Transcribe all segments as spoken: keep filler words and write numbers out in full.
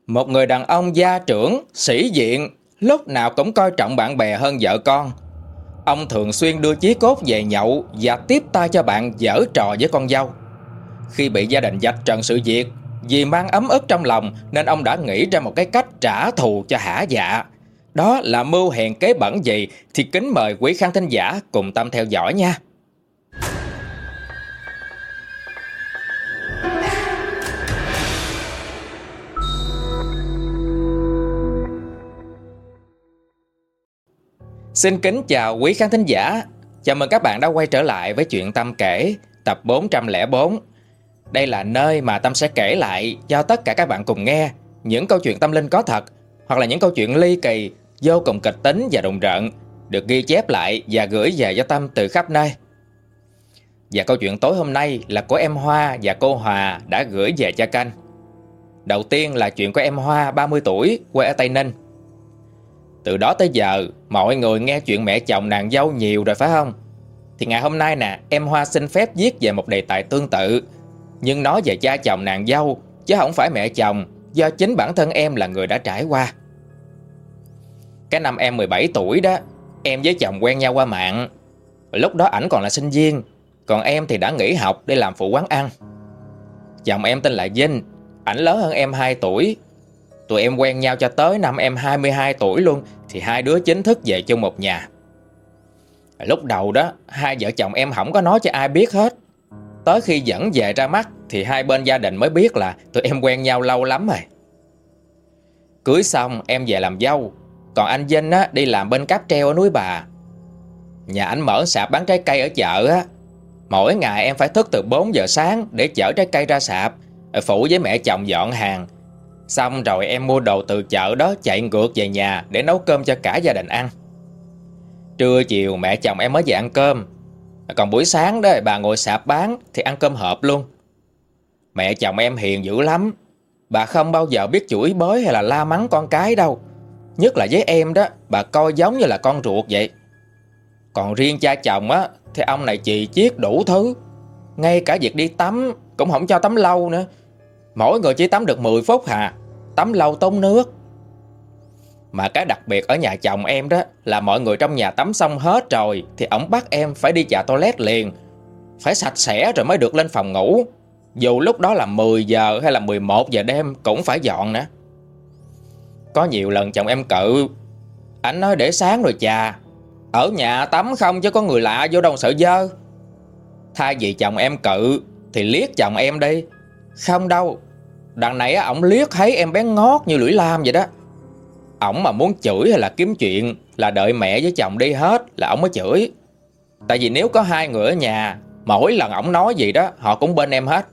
Một người đàn ông gia trưởng, sĩ diện, lúc nào cũng coi trọng bạn bè hơn vợ con. Ông thường xuyên đưa chí cốt về nhậu và tiếp tay cho bạn giở trò với con dâu. Khi bị gia đình vạch trần sự việc, vì mang ấm ức trong lòng nên ông đã nghĩ ra một cái cách trả thù cho hả dạ. Đó là mưu hèn kế bẩn gì thì kính mời quý khán thính giả cùng tâm theo dõi nha. Xin kính chào quý khán thính giả. Chào mừng các bạn đã quay trở lại với Chuyện Tâm kể tập bốn trăm lẻ bốn. Đây là nơi mà Tâm sẽ kể lại cho tất cả các bạn cùng nghe những câu chuyện tâm linh có thật, hoặc là những câu chuyện ly kỳ, vô cùng kịch tính và rùng rợn, được ghi chép lại và gửi về cho Tâm từ khắp nơi. Và câu chuyện tối hôm nay là của em Hoa và cô Hòa đã gửi về cho kênh. Đầu tiên là chuyện của em Hoa, ba mươi tuổi, quê ở Tây Ninh. Từ đó tới giờ, mọi người nghe chuyện mẹ chồng nàng dâu nhiều rồi phải không? Thì ngày hôm nay nè, em Hoa xin phép viết về một đề tài tương tự, nhưng nói về cha chồng nàng dâu, chứ không phải mẹ chồng, do chính bản thân em là người đã trải qua. Cái năm em mười bảy tuổi đó, em với chồng quen nhau qua mạng. Lúc đó ảnh còn là sinh viên, còn em thì đã nghỉ học để làm phụ quán ăn. Chồng em tên là Vinh, ảnh lớn hơn em hai tuổi. Tụi em quen nhau cho tới năm em hai mươi hai tuổi luôn thì hai đứa chính thức về chung một nhà. Lúc đầu đó, hai vợ chồng em không có nói cho ai biết hết. Tới khi dẫn về ra mắt thì hai bên gia đình mới biết là tụi em quen nhau lâu lắm rồi. Cưới xong em về làm dâu, còn anh Vinh á, đi làm bên cáp treo ở núi Bà. Nhà ảnh mở sạp bán trái cây ở chợ á. Mỗi ngày em phải thức từ bốn giờ sáng để chở trái cây ra sạp, phụ với mẹ chồng dọn hàng. Xong rồi em mua đồ từ chợ đó chạy ngược về nhà để nấu cơm cho cả gia đình ăn. Trưa chiều mẹ chồng em mới về ăn cơm. Còn buổi sáng đó bà ngồi sạp bán thì ăn cơm hộp luôn. Mẹ chồng em hiền dữ lắm. Bà không bao giờ biết chửi bới hay là la mắng con cái đâu. Nhất là với em đó, bà coi giống như là con ruột vậy. Còn riêng cha chồng á thì ông này chì chiết đủ thứ. Ngay cả việc đi tắm cũng không cho tắm lâu nữa. Mỗi người chỉ tắm được mười phút hà, tắm lâu tốn nước. Mà cái đặc biệt ở nhà chồng em đó là mọi người trong nhà tắm xong hết rồi thì ổng bắt em phải đi chà toilet liền. Phải sạch sẽ rồi mới được lên phòng ngủ. Dù lúc đó là mười giờ hay là mười một giờ đêm cũng phải dọn nữa. Có nhiều lần chồng em cự. Anh nói để sáng rồi chà. Ở nhà tắm không chứ có người lạ vô đâu sợ dơ. Thay vì chồng em cự thì liếc chồng em đi. Không đâu. Đằng này ổng liếc thấy em bé ngót như lưỡi lam vậy đó. Ổng mà muốn chửi hay là kiếm chuyện là đợi mẹ với chồng đi hết là ổng mới chửi. Tại vì nếu có hai người ở nhà, mỗi lần ổng nói gì đó họ cũng bên em hết.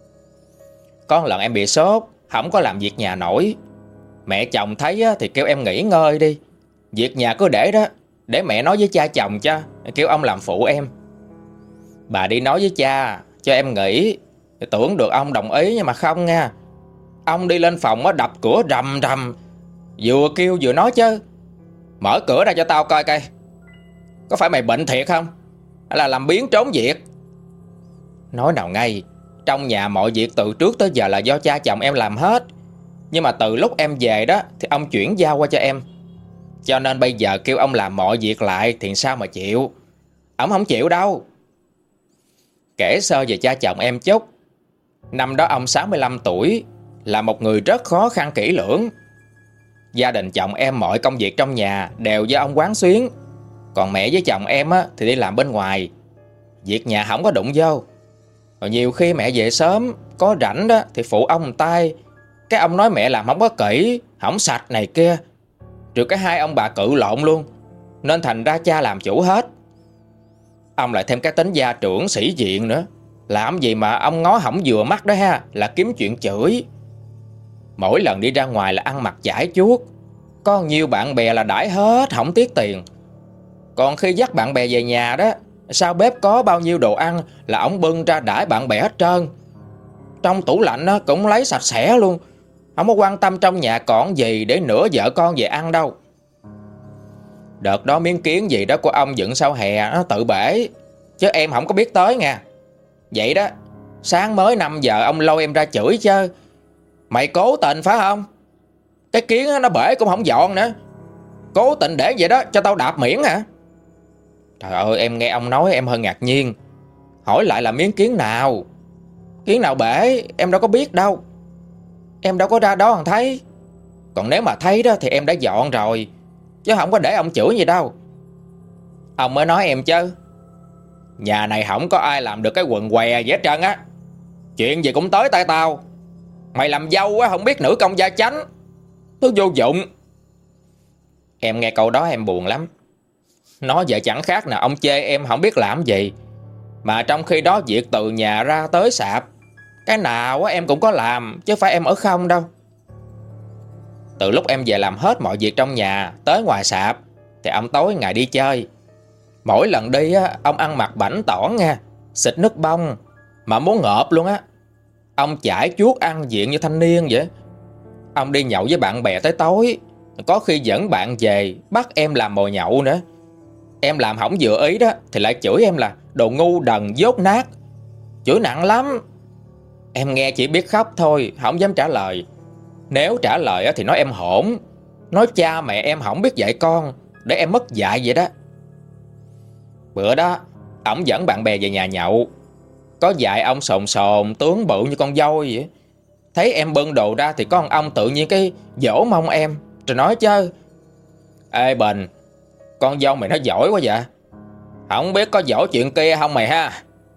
Có lần em bị sốt, không có làm việc nhà nổi. Mẹ chồng thấy thì kêu em nghỉ ngơi đi. Việc nhà cứ để đó, để mẹ nói với cha chồng cho, kêu ông làm phụ em. Bà đi nói với cha cho em nghỉ. Tưởng được ông đồng ý nhưng mà không nha. Ông đi lên phòng á đập cửa rầm rầm, vừa kêu vừa nói chứ. Mở cửa ra cho tao coi coi. Có phải mày bệnh thiệt không? Hay là làm biếng trốn việc? Nói nào ngay, trong nhà mọi việc từ trước tới giờ là do cha chồng em làm hết. Nhưng mà từ lúc em về đó thì ông chuyển giao qua cho em. Cho nên bây giờ kêu ông làm mọi việc lại thì sao mà chịu. Ông không chịu đâu. Kể sơ về cha chồng em chút. Năm đó ông sáu mươi lăm tuổi, là một người rất khó khăn kỹ lưỡng. Gia đình chồng em mọi công việc trong nhà đều do ông quán xuyến. Còn mẹ với chồng em á, thì đi làm bên ngoài. Việc nhà không có đụng vô. Rồi nhiều khi mẹ về sớm, có rảnh đó thì phụ ông tay. Cái ông nói mẹ làm không có kỹ, không sạch này kia. Rồi cái hai ông bà cự lộn luôn. Nên thành ra cha làm chủ hết. Ông lại thêm cái tính gia trưởng sĩ diện nữa. Làm gì mà ông ngó hỏng vừa mắt đó ha, là kiếm chuyện chửi. Mỗi lần đi ra ngoài là ăn mặc chải chuốt. Có nhiều bạn bè là đãi hết, không tiếc tiền. Còn khi dắt bạn bè về nhà đó, sau bếp có bao nhiêu đồ ăn là ổng bưng ra đãi bạn bè hết trơn. Trong tủ lạnh đó, cũng lấy sạch sẽ luôn. Không có quan tâm trong nhà còn gì để nửa vợ con về ăn đâu. Đợt đó miếng kiến gì đó của ông dựng sau hè nó tự bể, chứ em không có biết tới nha. Vậy đó, sáng mới năm giờ ông lôi em ra chửi chứ. Mày cố tình phải không? Cái kiến nó bể cũng không dọn nữa. Cố tình để vậy đó cho tao đạp miễn hả? Trời ơi, em nghe ông nói em hơi ngạc nhiên. Hỏi lại là miếng kiến nào? Kiến nào bể em đâu có biết đâu. Em đâu có ra đó còn thấy. Còn nếu mà thấy đó thì em đã dọn rồi, chứ không có để ông chửi gì đâu. Ông mới nói em chứ. Nhà này không có ai làm được cái quần què gì hết trơn á. Chuyện gì cũng tới tay tao. Mày làm dâu á không biết nữ công gia chánh, thứ vô dụng. Em nghe câu đó em buồn lắm. Nói vậy chẳng khác nào ông chê em không biết làm gì. Mà trong khi đó việc từ nhà ra tới sạp, cái nào á em cũng có làm, chứ phải em ở không đâu. Từ lúc em về làm hết mọi việc trong nhà tới ngoài sạp thì ông tối ngày đi chơi. Mỗi lần đi á, ông ăn mặc bảnh tỏn nha, xịt nước bông mà muốn ngợp luôn á. Ông chải chuốt ăn diện như thanh niên vậy. Ông đi nhậu với bạn bè tới tối, có khi dẫn bạn về bắt em làm mồi nhậu nữa. Em làm hỏng vừa ý đó thì lại chửi em là đồ ngu đần dốt nát. Chửi nặng lắm. Em nghe chỉ biết khóc thôi, không dám trả lời. Nếu trả lời thì nói em hỗn, nói cha mẹ em không biết dạy con, để em mất dạy vậy đó. Bữa đó ổng dẫn bạn bè về nhà nhậu, có dạy ông sồn sồn tướng bự như con voi vậy. Thấy em bưng đồ ra thì có con ông tự nhiên cái dỗ mông em, rồi nói chứ: Ê Bình, con dâu mày nó giỏi quá vậy, không biết có giỏi chuyện kia không mày ha?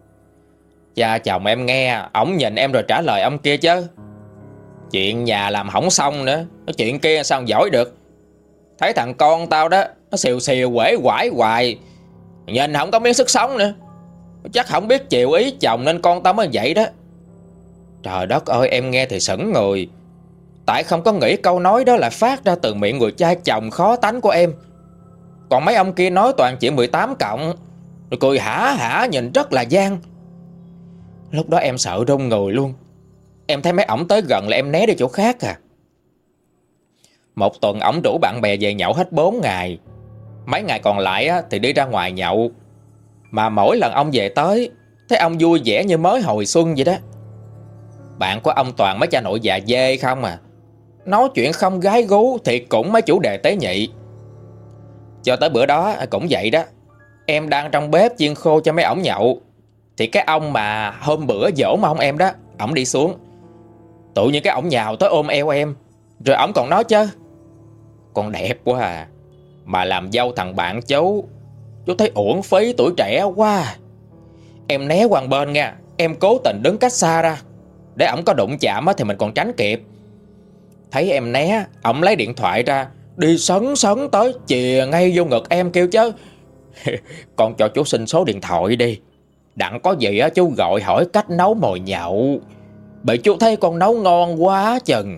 Cha chồng em nghe, ổng nhìn em rồi trả lời ông kia chứ: Chuyện nhà làm hỏng xong nữa, cái chuyện kia sao giỏi được. Thấy thằng con tao đó, nó xìu xìu quể quải hoài, nhìn không có miếng sức sống nữa. Chắc không biết chịu ý chồng nên con tao mới vậy đó. Trời đất ơi, em nghe thì sững người. Tại không có nghĩ câu nói đó là phát ra từ miệng người cha chồng khó tánh của em. Còn mấy ông kia nói toàn chuyện mười tám cộng, rồi cười hả hả nhìn rất là gian. Lúc đó em sợ run người luôn. Em thấy mấy ổng tới gần là em né đi chỗ khác à. Một tuần ổng rủ bạn bè về nhậu hết bốn ngày. Mấy ngày còn lại thì đi ra ngoài nhậu. Mà mỗi lần ông về tới, thấy ông vui vẻ như mới hồi xuân vậy đó. Bạn của ông toàn mấy cha nội già dê không à. Nói chuyện không gái gú thì cũng mấy chủ đề tế nhị. Cho tới bữa đó cũng vậy đó. Em đang trong bếp chiên khô cho mấy ổng nhậu, thì cái ông mà hôm bữa dỗ mà ông em đó, ổng đi xuống. Tự nhiên cái ổng nhào tới ôm eo em, rồi ổng còn nói chứ: Con đẹp quá à, mà làm dâu thằng bạn chú, chú thấy uổng phí tuổi trẻ quá. Em né qua bên nha. Em cố tình đứng cách xa ra, để ổng có đụng chạm thì mình còn tránh kịp. Thấy em né, ổng lấy điện thoại ra, đi sấn sấn tới chìa ngay vô ngực em kêu chứ: Con cho chú xin số điện thoại đi, đặng có gì á chú gọi hỏi cách nấu mồi nhậu, bởi chú thấy con nấu ngon quá chừng.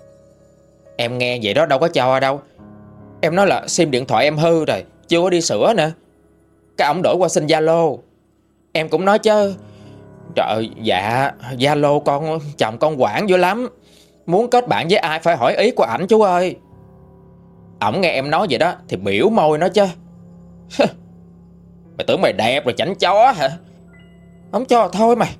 Em nghe vậy đó đâu có cho đâu. Em nói là sim điện thoại em hư rồi, chưa có đi sửa nữa. Cái ổng đổi qua xin Zalo. Em cũng nói chứ: Trời dạ, Zalo con chồng con quản dữ lắm, muốn kết bạn với ai phải hỏi ý của ảnh chú ơi. Ổng nghe em nói vậy đó thì biểu môi nói chứ: Mày tưởng mày đẹp rồi chảnh chó hả? Không cho thôi mày.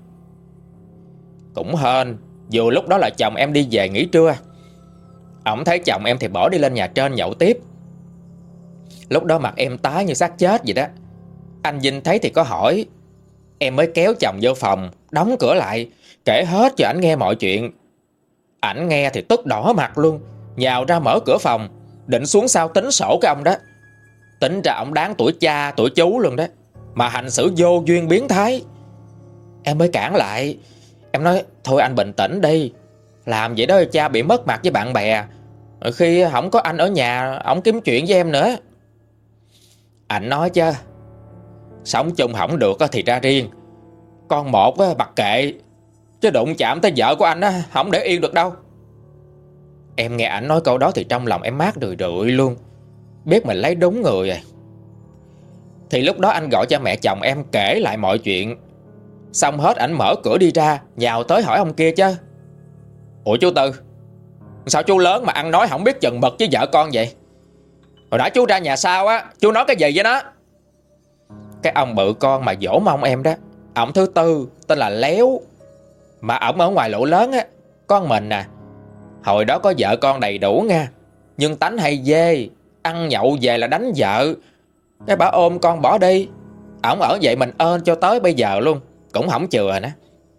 Cũng hên, dù lúc đó là chồng em đi về nghỉ trưa. Ổng thấy chồng em thì bỏ đi lên nhà trên nhậu tiếp. Lúc đó mặt em tái như xác chết vậy đó. Anh Vinh thấy thì có hỏi. Em mới kéo chồng vô phòng, đóng cửa lại, kể hết cho ảnh nghe mọi chuyện. Ảnh nghe thì tức đỏ mặt luôn, nhào ra mở cửa phòng, định xuống sau tính sổ cái ông đó. Tính ra ổng đáng tuổi cha tuổi chú luôn đó, mà hành xử vô duyên biến thái. Em mới cản lại. Em nói: Thôi anh bình tĩnh đi, làm vậy đó cha bị mất mặt với bạn bè, khi không có anh ở nhà ổng kiếm chuyện với em nữa. Anh nói chứ: Sống chung không được thì ra riêng, con một mặc kệ, chứ đụng chạm tới vợ của anh á không để yên được đâu. Em nghe ảnh nói câu đó thì trong lòng em mát rười rượi luôn, biết mình lấy đúng người rồi. Thì lúc đó anh gọi cho mẹ chồng em kể lại mọi chuyện. Xong hết ảnh mở cửa đi ra, nhào tới hỏi ông kia chứ: Ủa chú Tư, sao chú lớn mà ăn nói không biết chừng mực với vợ con vậy? Hồi nãy chú ra nhà sau á, chú nói cái gì với nó? Cái ông bự con mà dỗ mông em đó, ổng thứ tư, tên là Léo. Mà ổng ở ngoài lỗ lớn á, con mình nè. Hồi đó có vợ con đầy đủ nha, nhưng tánh hay dê, ăn nhậu về là đánh vợ. Cái bà ôm con bỏ đi. Ổng ở vậy mình ơn cho tới bây giờ luôn, cũng không chừa nữa.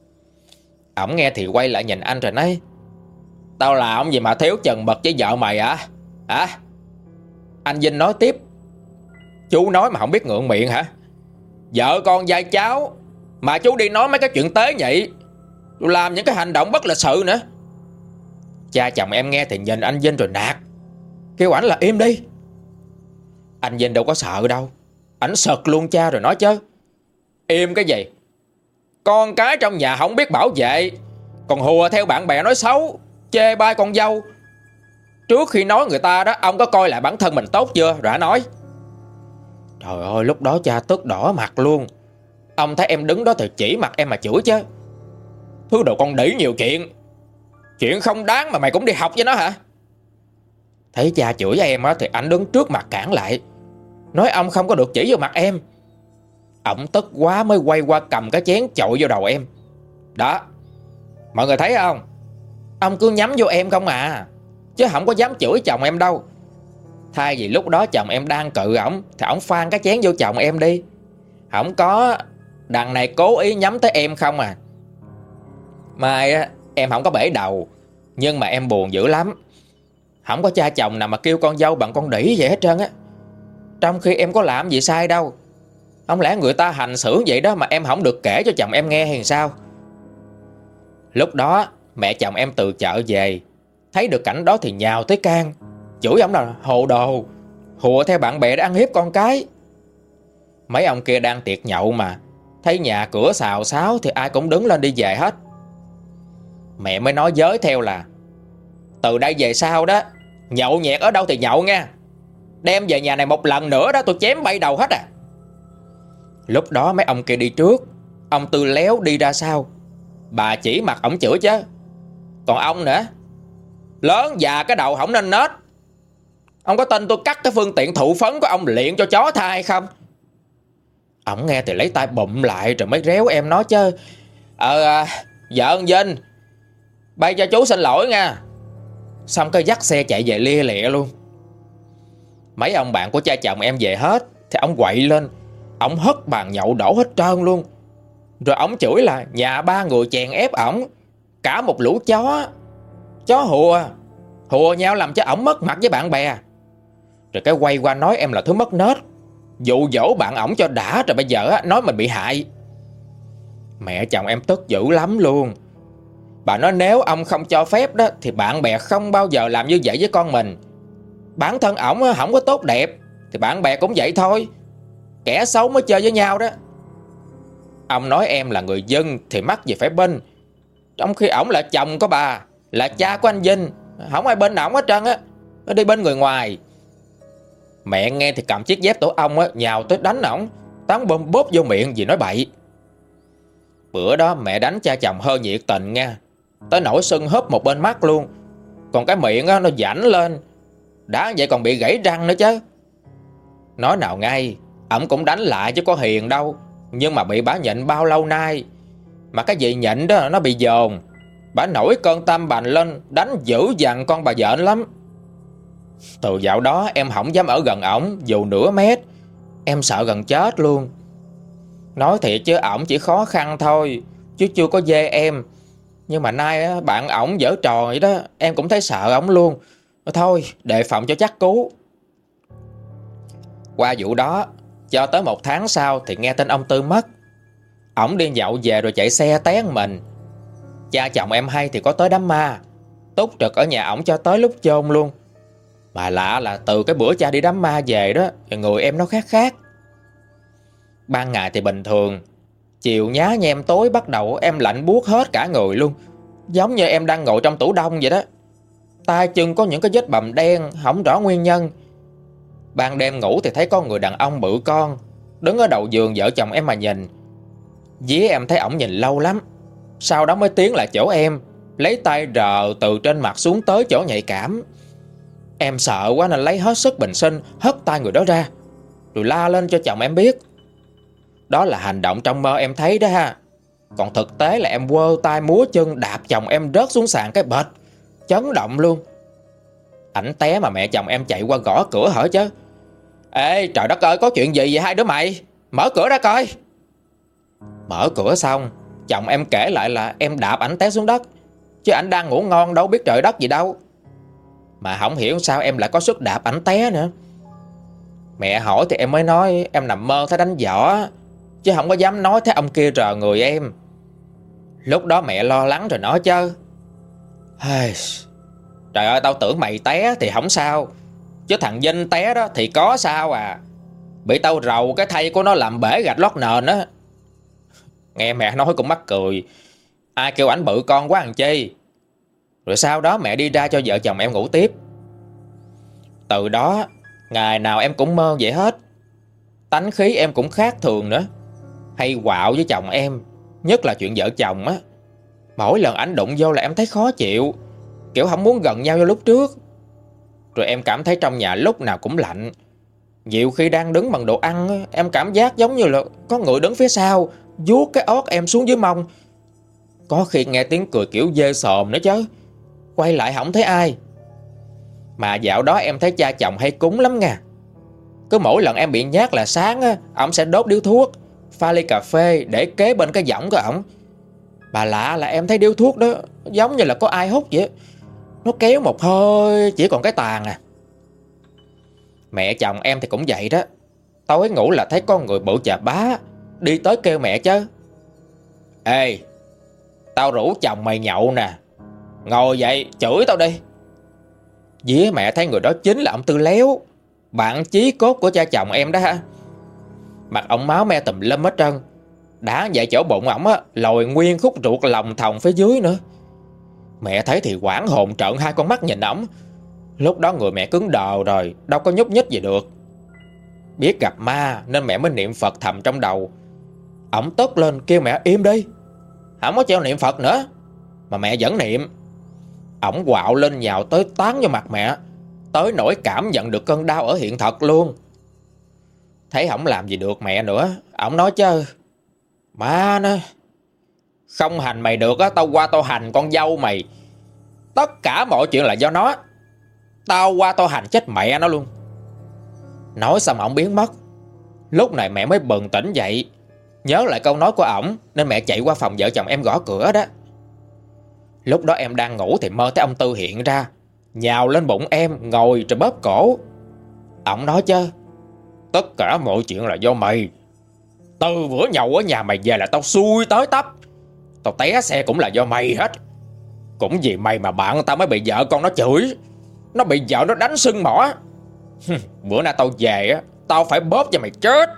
Ổng nghe thì quay lại nhìn anh rồi nói: Tao làm gì mà thiếu chừng mực với vợ mày hả? Hả? Anh Vinh nói tiếp: Chú nói mà không biết ngượng miệng hả? Vợ con dai cháu mà chú đi nói mấy cái chuyện tế nhị, làm những cái hành động bất lịch sự nữa. Cha chồng em nghe thì nhìn anh Vinh rồi nạt, kêu ảnh là im đi. Anh Vinh đâu có sợ đâu, ảnh sực luôn cha rồi nói chứ: Im cái gì? Con cái trong nhà không biết bảo vệ, còn hùa theo bạn bè nói xấu, chê bai con dâu. Trước khi nói người ta đó, ông có coi lại bản thân mình tốt chưa rồi hả nói? Trời ơi, lúc đó cha tức đỏ mặt luôn. Ông thấy em đứng đó thì chỉ mặt em mà chửi chứ: Thứ đồ con đĩ nhiều chuyện, chuyện không đáng mà mày cũng đi học với nó hả? Thấy cha chửi em á thì anh đứng trước mặt cản lại, nói ông không có được chỉ vô mặt em. Ổng tức quá mới quay qua cầm cái chén chội vô đầu em. Đó, mọi người thấy không? Ông cứ nhắm vô em không à, chứ không có dám chửi chồng em đâu. Thay vì lúc đó chồng em đang cự ổng thì ổng phan cái chén vô chồng em đi. Không có, đằng này cố ý nhắm tới em không à. Mai á, em không có bể đầu, nhưng mà em buồn dữ lắm. Không có cha chồng nào mà kêu con dâu bằng con đĩ vậy hết trơn á, trong khi em có làm gì sai đâu. Không lẽ người ta hành xử vậy đó mà em không được kể cho chồng em nghe hay sao? Lúc đó mẹ chồng em từ chợ về, thấy được cảnh đó thì nhào tới can, chửi ổng là hồ đồ, hùa theo bạn bè để ăn hiếp con cái. Mấy ông kia đang tiệc nhậu mà, thấy nhà cửa xào xáo thì ai cũng đứng lên đi về hết. Mẹ mới nói giới theo là: Từ đây về sau đó, nhậu nhẹt ở đâu thì nhậu nha, đem về nhà này một lần nữa đó tôi chém bay đầu hết à. Lúc đó mấy ông kia đi trước, ông Tư léo đi ra sau. Bà chỉ mặt ổng chửi chứ: Còn ông nữa, lớn già cái đầu không nên nết. Ông có tin tôi cắt cái phương tiện thụ phấn của ông luyện cho chó tha hay không? Ổng nghe thì lấy tay bụm lại rồi mới réo em nói chứ: Ờ à, vợ ông Vinh, bay cho chú xin lỗi nha. Xong cái dắt xe chạy về lia lịa luôn. Mấy ông bạn của cha chồng em về hết thì ổng quậy lên, ổng hất bàn nhậu đổ hết trơn luôn. Rồi ổng chửi là nhà ba người chèn ép ổng, cả một lũ chó, chó hùa, hùa nhau làm cho ổng mất mặt với bạn bè. Rồi cái quay qua nói em là thứ mất nết, dụ dỗ bạn ổng cho đã, rồi bây giờ nói mình bị hại. Mẹ chồng em tức dữ lắm luôn. Bà nói nếu ông không cho phép đó thì bạn bè không bao giờ làm như vậy với con mình. Bản thân ổng không có tốt đẹp thì bạn bè cũng vậy thôi, kẻ xấu mới chơi với nhau đó. Ông nói em là người dân thì mắc gì phải bên, trong khi ổng là chồng của bà, là cha của anh Vinh, không ai bên ổng hết trơn á, nó đi bên người ngoài. Mẹ nghe thì cầm chiếc dép tổ ong á nhào tới đánh ổng, tán bơm bóp vô miệng vì nói bậy. Bữa đó mẹ đánh cha chồng hơi nhiệt tình nha, tới nổi sưng húp một bên mắt luôn, còn cái miệng á nó vảnh lên, đã vậy còn bị gãy răng nữa chứ. Nói nào ngay, ổng cũng đánh lại chứ có hiền đâu, nhưng mà bị bả nhịn bao lâu nay, mà cái gì nhịn đó nó bị dồn, bả nổi cơn tâm bành lên, đánh dữ dằn con bà vợ lắm. Từ dạo đó em không dám ở gần ổng dù nửa mét, em sợ gần chết luôn. Nói thiệt chứ ổng chỉ khó khăn thôi, chứ chưa có dê em. Nhưng mà nay á, bạn ổng giở trò vậy đó, em cũng thấy sợ ổng luôn. Thôi đề phòng cho chắc cú. Qua vụ đó, cho tới một tháng sau thì nghe tin ông Tư mất. Ổng đi nhậu về rồi chạy xe té mình. Cha chồng em hay thì có tới đám ma, túc trực ở nhà ổng cho tới lúc chôn luôn. Mà lạ là từ cái bữa cha đi đám ma về đó, người em nó khác khác. Ban ngày thì bình thường, chiều nhá nhem tối bắt đầu em lạnh buốt hết cả người luôn, giống như em đang ngồi trong tủ đông vậy đó. Tay chân có những cái vết bầm đen, không rõ nguyên nhân. Ban đêm ngủ thì thấy có người đàn ông bự con đứng ở đầu giường vợ chồng em mà nhìn. Dí em thấy ổng nhìn lâu lắm, sau đó mới tiến lại chỗ em, lấy tay rờ từ trên mặt xuống tới chỗ nhạy cảm. Em sợ quá nên lấy hết sức bình sinh hất tay người đó ra, rồi la lên cho chồng em biết. Đó là hành động trong mơ em thấy đó ha. Còn thực tế là em quơ tay múa chân đạp chồng em rớt xuống sàn cái bệt, chấn động luôn. Ảnh té mà mẹ chồng em chạy qua gõ cửa hở chứ. Ê trời đất ơi, có chuyện gì vậy hai đứa mày? Mở cửa ra coi. Mở cửa xong, chồng em kể lại là em đạp ảnh té xuống đất, chứ ảnh đang ngủ ngon đâu biết trời đất gì đâu. Mà không hiểu sao em lại có sức đạp ảnh té nữa. Mẹ hỏi thì em mới nói em nằm mơ thấy đánh võ, chứ không có dám nói thấy ông kia rờ người em. Lúc đó mẹ lo lắng rồi nói chứ. Trời ơi, tao tưởng mày té thì không sao, chứ thằng Vinh té đó thì có sao à. Bị tao rầu cái thay của nó làm bể gạch lót nền á. Nghe mẹ nói cũng mắc cười. Ai kêu ảnh bự con quá làm chi. Rồi sau đó mẹ đi ra cho vợ chồng em ngủ tiếp. Từ đó ngày nào em cũng mơ vậy hết. Tánh khí em cũng khác thường nữa, hay quạo với chồng em, nhất là chuyện vợ chồng á. Mỗi lần ảnh đụng vô là em thấy khó chịu, kiểu không muốn gần nhau như lúc trước. Rồi em cảm thấy trong nhà lúc nào cũng lạnh. Nhiều khi đang đứng bằng đồ ăn á, em cảm giác giống như là có người đứng phía sau vuốt cái ót em xuống dưới mông. Có khi nghe tiếng cười kiểu dê sòm nữa chứ. Quay lại không thấy ai. Mà dạo đó em thấy cha chồng hay cúng lắm nha. Cứ mỗi lần em bị nhát là sáng á, ổng sẽ đốt điếu thuốc, pha ly cà phê để kế bên cái võng của ổng. Bà lạ là em thấy điếu thuốc đó giống như là có ai hút vậy. Nó kéo một hơi chỉ còn cái tàn à. Mẹ chồng em thì cũng vậy đó. Tối ngủ là thấy con người bự chà bá đi tới kêu mẹ chứ. Ê, tao rủ chồng mày nhậu nè, ngồi dậy chửi tao đi. Día mẹ thấy người đó chính là ông Tư Léo, bạn chí cốt của cha chồng em đó ha. Mặt ông máu me tùm lum hết trơn. Đã vậy chỗ bụng ổng á lồi nguyên khúc ruột lòng thòng phía dưới nữa. Mẹ thấy thì hoảng hồn trợn hai con mắt nhìn ổng. Lúc đó người mẹ cứng đờ rồi, đâu có nhúc nhích gì được. Biết gặp ma nên mẹ mới niệm Phật thầm trong đầu. Ổng tức lên kêu mẹ im đi, không có treo niệm Phật nữa. Mà mẹ vẫn niệm. Ổng quạo lên nhào tới tán vô mặt mẹ, tới nỗi cảm nhận được cơn đau ở hiện thật luôn. Thấy không làm gì được mẹ nữa, ổng nói chứ. Má nó, không hành mày được á, tao qua tao hành con dâu mày. Tất cả mọi chuyện là do nó. Tao qua tao hành chết mẹ nó luôn. Nói xong ổng biến mất. Lúc này mẹ mới bừng tỉnh dậy, nhớ lại câu nói của ổng nên mẹ chạy qua phòng vợ chồng em gõ cửa đó. Lúc đó em đang ngủ thì mơ thấy ông Tư hiện ra, nhào lên bụng em ngồi rồi bóp cổ. Ổng nói chứ. Tất cả mọi chuyện là do mày. Từ bữa nhậu ở nhà mày về là tao xui tới tấp. Tao té xe cũng là do mày hết. Cũng vì mày mà bạn tao mới bị vợ con nó chửi. Nó bị vợ nó đánh sưng mỏ. Bữa nay tao về á, tao phải bóp cho mày chết.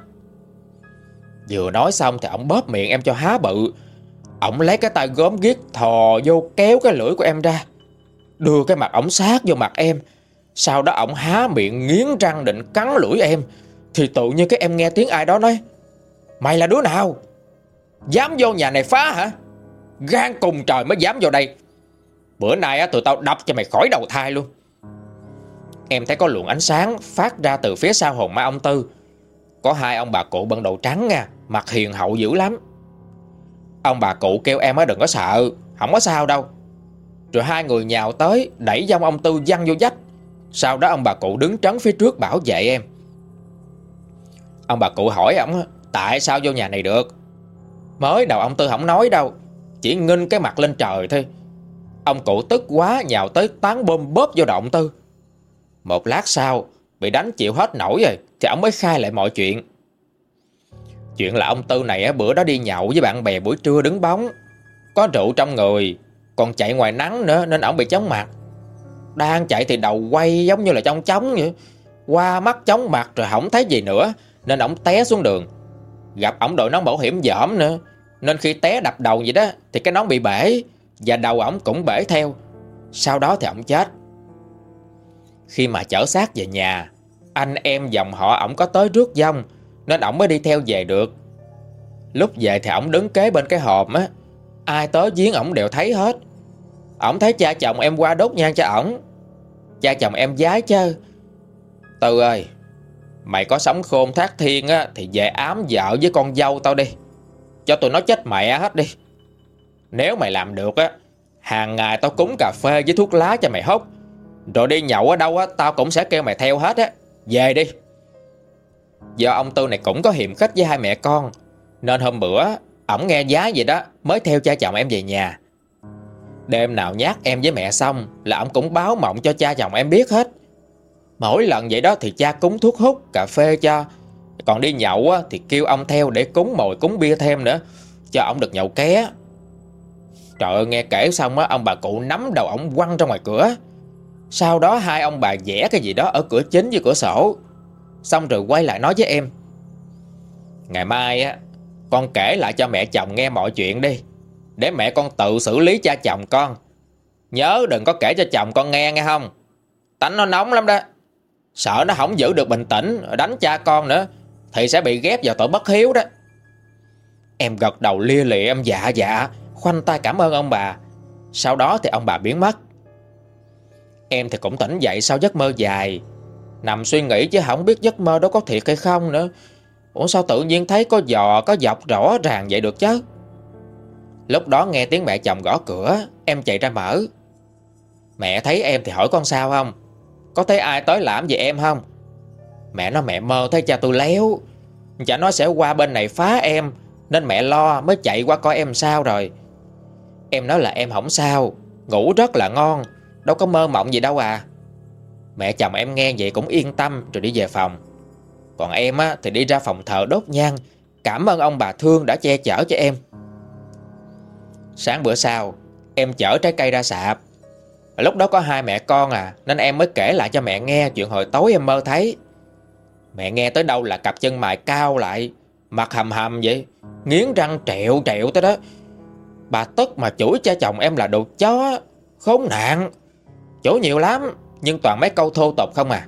Vừa nói xong thì ổng bóp miệng em cho há bự. Ổng lấy cái tay gớm ghiếc thò vô kéo cái lưỡi của em ra, đưa cái mặt ổng sát vô mặt em. Sau đó ổng há miệng nghiến răng định cắn lưỡi em. Thì tự nhiên cái em nghe tiếng ai đó nói. Mày là đứa nào? Dám vô nhà này phá hả? Gan cùng trời mới dám vô đây. Bữa nay á, tụi tao đập cho mày khỏi đầu thai luôn. Em thấy có luồng ánh sáng phát ra từ phía sau hồn ma ông Tư. Có hai ông bà cụ bận đồ trắng nha, mặt hiền hậu dữ lắm. Ông bà cụ kêu em á đừng có sợ, không có sao đâu. Rồi hai người nhào tới đẩy dông ông Tư văng vô vách. Sau đó ông bà cụ đứng trấn phía trước bảo vệ em. Ông bà cụ hỏi ổng tại sao vô nhà này được. Mới đầu ông Tư không nói đâu, chỉ nghênh cái mặt lên trời thôi. Ông cụ tức quá nhào tới tán bơm bóp vô đầu ông Tư. Một lát sau bị đánh chịu hết nổi rồi thì ông mới khai lại mọi chuyện. Chuyện là ông Tư này bữa đó đi nhậu với bạn bè buổi trưa đứng bóng, có rượu trong người, còn chạy ngoài nắng nữa nên ổng bị chóng mặt. Đang chạy thì đầu quay giống như là trong chóng vậy, qua mắt chóng mặt rồi không thấy gì nữa nên ổng té xuống đường. Gặp ổng đội nón bảo hiểm dởm nữa nên khi té đập đầu vậy đó thì cái nón bị bể và đầu ổng cũng bể theo. Sau đó thì ổng chết. Khi mà chở xác về nhà, anh em dòng họ ổng có tới rước dông nên ổng mới đi theo về được. Lúc về thì ổng đứng kế bên cái hòm á, ai tới viếng ổng đều thấy hết. Ổng thấy cha chồng em qua đốt nhang cho ổng. Cha chồng em vái chứ. Tư ơi, mày có sống khôn thác thiên á thì về ám vợ với con dâu tao đi, cho tụi nó chết mẹ hết đi. Nếu mày làm được á, hàng ngày tao cúng cà phê với thuốc lá cho mày hút, Rồi đi nhậu ở đâu á, tao cũng sẽ kêu mày theo hết á. Về đi. Do ông Tư này cũng có hiềm khích với hai mẹ con, nên hôm bữa ổng nghe giá vậy đó mới theo cha chồng em về nhà. Đêm nào nhát em với mẹ xong là ổng cũng báo mộng cho cha chồng em biết hết. Mỗi lần vậy đó thì cha cúng thuốc hút, cà phê cho. Còn đi nhậu á, thì kêu ông theo để cúng mồi cúng bia thêm nữa, cho ổng được nhậu ké. Trời ơi, nghe kể xong á, ông bà cụ nắm đầu ổng quăng ra ngoài cửa. Sau đó hai ông bà vẽ cái gì đó ở cửa chính với cửa sổ, xong rồi quay lại nói với em: ngày mai á, con kể lại cho mẹ chồng nghe mọi chuyện đi, để mẹ con tự xử lý cha chồng con. Nhớ đừng có kể cho chồng con nghe nghe không? Tánh nó nóng lắm đó. Sợ nó không giữ được bình tĩnh đánh cha con nữa thì sẽ bị ghép vào tội bất hiếu đó. Em gật đầu lia lịa, em dạ dạ, khoanh tay cảm ơn ông bà. Sau đó thì ông bà biến mất. Em thì cũng tỉnh dậy sau giấc mơ dài, nằm suy nghĩ chứ không biết giấc mơ đó có thiệt hay không nữa. Ủa sao tự nhiên thấy có giò có dọc rõ ràng vậy được chứ? Lúc đó nghe tiếng mẹ chồng gõ cửa, em chạy ra mở. Mẹ thấy em thì hỏi con sao không, có thấy ai tới làm gì em không. Mẹ nói mẹ mơ thấy cha tôi léo, chả nói sẽ qua bên này phá em, nên mẹ lo mới chạy qua coi em sao rồi. Em nói là em không sao, ngủ rất là ngon, đâu có mơ mộng gì đâu à. Mẹ chồng em nghe vậy cũng yên tâm rồi đi về phòng. Còn em á, thì đi ra phòng thờ đốt nhang, cảm ơn ông bà thương đã che chở cho em. Sáng bữa sau, em chở trái cây ra sạp. Lúc đó có hai mẹ con à, nên em mới kể lại cho mẹ nghe chuyện hồi tối em mơ thấy. Mẹ nghe tới đâu là cặp chân mày cao lại, mặt hầm hầm vậy, nghiến răng trẹo trẹo tới đó. Bà tức mà chửi cha chồng em là đồ chó, khốn nạn. Chửi nhiều lắm, nhưng toàn mấy câu thô tục không à.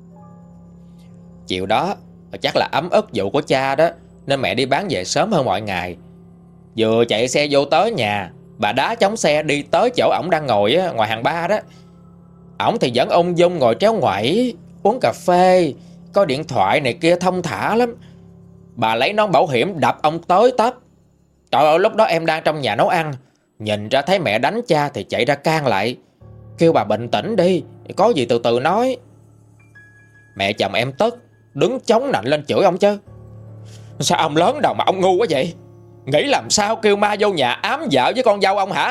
Chiều đó, chắc là ấm ức vụ của cha đó, nên mẹ đi bán về sớm hơn mọi ngày. Vừa chạy xe vô tới nhà, bà đá chống xe đi tới chỗ ổng đang ngồi á, ngoài hàng ba đó. Ổng thì vẫn ung dung ngồi tréo ngoảy, uống cà phê, có điện thoại này kia thông thả lắm. Bà lấy nón bảo hiểm đập ông tới tấp. Trời ơi, lúc đó em đang trong nhà nấu ăn, nhìn ra thấy mẹ đánh cha thì chạy ra can lại, kêu bà bình tĩnh đi, có gì từ từ nói. Mẹ chồng em tức, đứng chống nạnh lên chửi ông chứ. Sao ông lớn đầu mà ông ngu quá vậy? Nghĩ làm sao kêu ma vô nhà ám vợ với con dâu ông hả?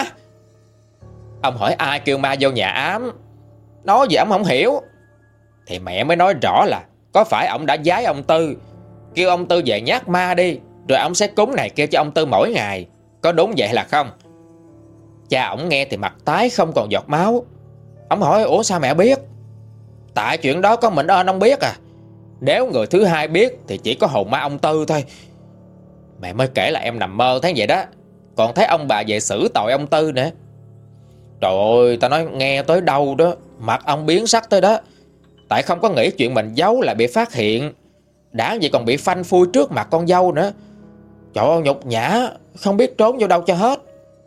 Ông hỏi ai kêu ma vô nhà ám, nói gì ông không hiểu. Thì mẹ mới nói rõ là có phải ông đã giái ông Tư, kêu ông Tư về nhát ma đi, rồi ông sẽ cúng này kia cho ông Tư mỗi ngày. Có đúng vậy là không? Cha ổng nghe thì mặt tái không còn giọt máu. Ông hỏi ủa sao mẹ biết? Tại chuyện đó có mình ơn ông biết à, nếu người thứ hai biết thì chỉ có hồn ma ông Tư thôi. Mẹ mới kể là em nằm mơ thấy vậy đó, còn thấy ông bà về xử tội ông Tư nữa. Trời ơi, tao nói nghe tới đâu đó mặt ông biến sắc tới đó. Tại không có nghĩ chuyện mình giấu lại bị phát hiện, đã vậy còn bị phanh phui trước mặt con dâu nữa. Trời ơi, nhục nhã, không biết trốn vô đâu cho hết.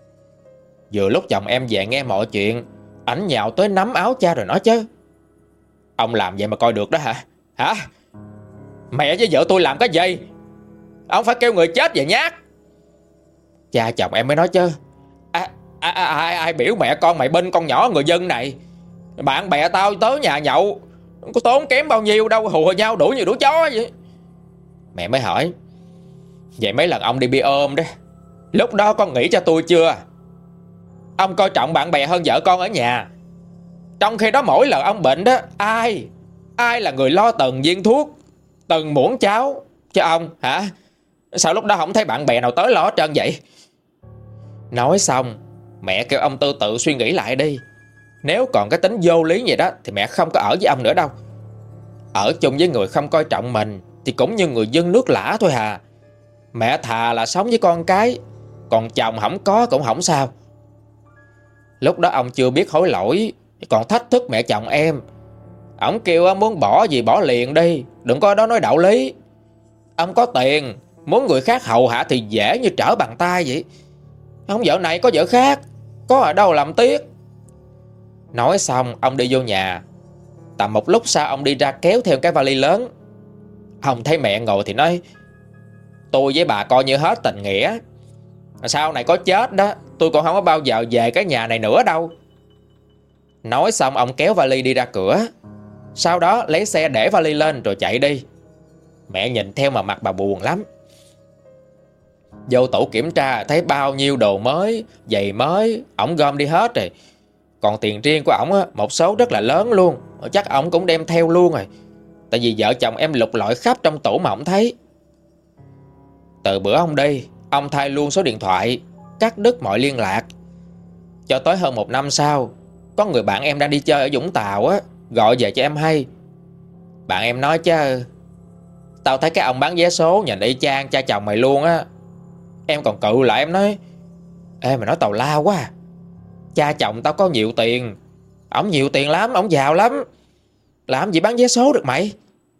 Vừa lúc chồng em về nghe mọi chuyện, ảnh nhào tới nắm áo cha rồi nói chứ: ông làm vậy mà coi được đó hả? Hả? Mẹ với vợ tôi làm cái gì? Ông phải kêu người chết về nhát. Cha chồng em mới nói chứ: à, à, à, ai, ai biểu mẹ con mày binh con nhỏ người dân này? Bạn bè tao tới nhà nhậu, có tốn kém bao nhiêu đâu, hùa nhau đuổi như đuổi chó vậy. Mẹ mới hỏi: vậy mấy lần ông đi bia ôm đó, lúc đó con nghĩ cho tôi chưa? Ông coi trọng bạn bè hơn vợ con ở nhà. Trong khi đó mỗi lần ông bệnh đó, Ai Ai là người lo từng viên thuốc, từng muỗng cháo cho ông hả? Sao lúc đó không thấy bạn bè nào tới lo hết trơn vậy? Nói xong, mẹ kêu ông Tư tự suy nghĩ lại đi. Nếu còn cái tính vô lý vậy đó thì mẹ không có ở với ông nữa đâu. Ở chung với người không coi trọng mình thì cũng như người dân nước lã thôi hà. Mẹ thà là sống với con cái, còn chồng không có cũng không sao. Lúc đó ông chưa biết hối lỗi, còn thách thức mẹ chồng em. Ông kêu muốn bỏ gì bỏ liền đi, đừng có đó nói đạo lý. Ông có tiền, muốn người khác hầu hạ thì dễ như trở bàn tay vậy. Không vợ này có vợ khác, có ở đâu làm tiếc. Nói xong ông đi vô nhà. Tầm một lúc sau ông đi ra kéo theo cái vali lớn. Ông thấy mẹ ngồi thì nói: tôi với bà coi như hết tình nghĩa, sau này có chết đó tôi còn không có bao giờ về cái nhà này nữa đâu. Nói xong ông kéo vali đi ra cửa. Sau đó lấy xe để vali lên rồi chạy đi. Mẹ nhìn theo mà mặt bà buồn lắm. Vô tủ kiểm tra thấy bao nhiêu đồ mới, giày mới, ổng gom đi hết rồi. Còn tiền riêng của ổng một số rất là lớn luôn, chắc ổng cũng đem theo luôn rồi. Tại vì vợ chồng em lục lọi khắp trong tủ mà ổng thấy. Từ bữa ông đi, ông thay luôn số điện thoại, cắt đứt mọi liên lạc. Cho tới hơn một năm sau, có người bạn em đang đi chơi ở Vũng Tàu á, gọi về cho em hay. Bạn em nói chứ: tao thấy cái ông bán vé số nhìn y chang cha chồng mày luôn á. Em còn cự lại, em nói: ê, mày nói tào lao quá à. Cha chồng tao có nhiều tiền, ổng nhiều tiền lắm, ổng giàu lắm, làm gì bán vé số được mày.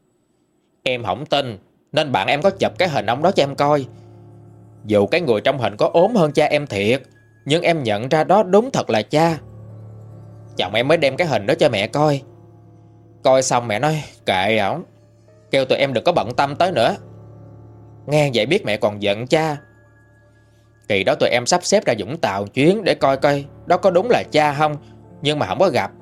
Em không tin, nên bạn em có chụp cái hình ông đó cho em coi. Dù cái người trong hình có ốm hơn cha em thiệt, nhưng em nhận ra đó đúng thật là cha. Chồng em mới đem cái hình đó cho mẹ coi. Coi xong mẹ nói kệ ổng, kêu tụi em đừng có bận tâm tới nữa. Nghe vậy biết mẹ còn giận cha. Kỳ đó tụi em sắp xếp ra Vũng Tàu chuyến để coi coi đó có đúng là cha không, nhưng mà không có gặp.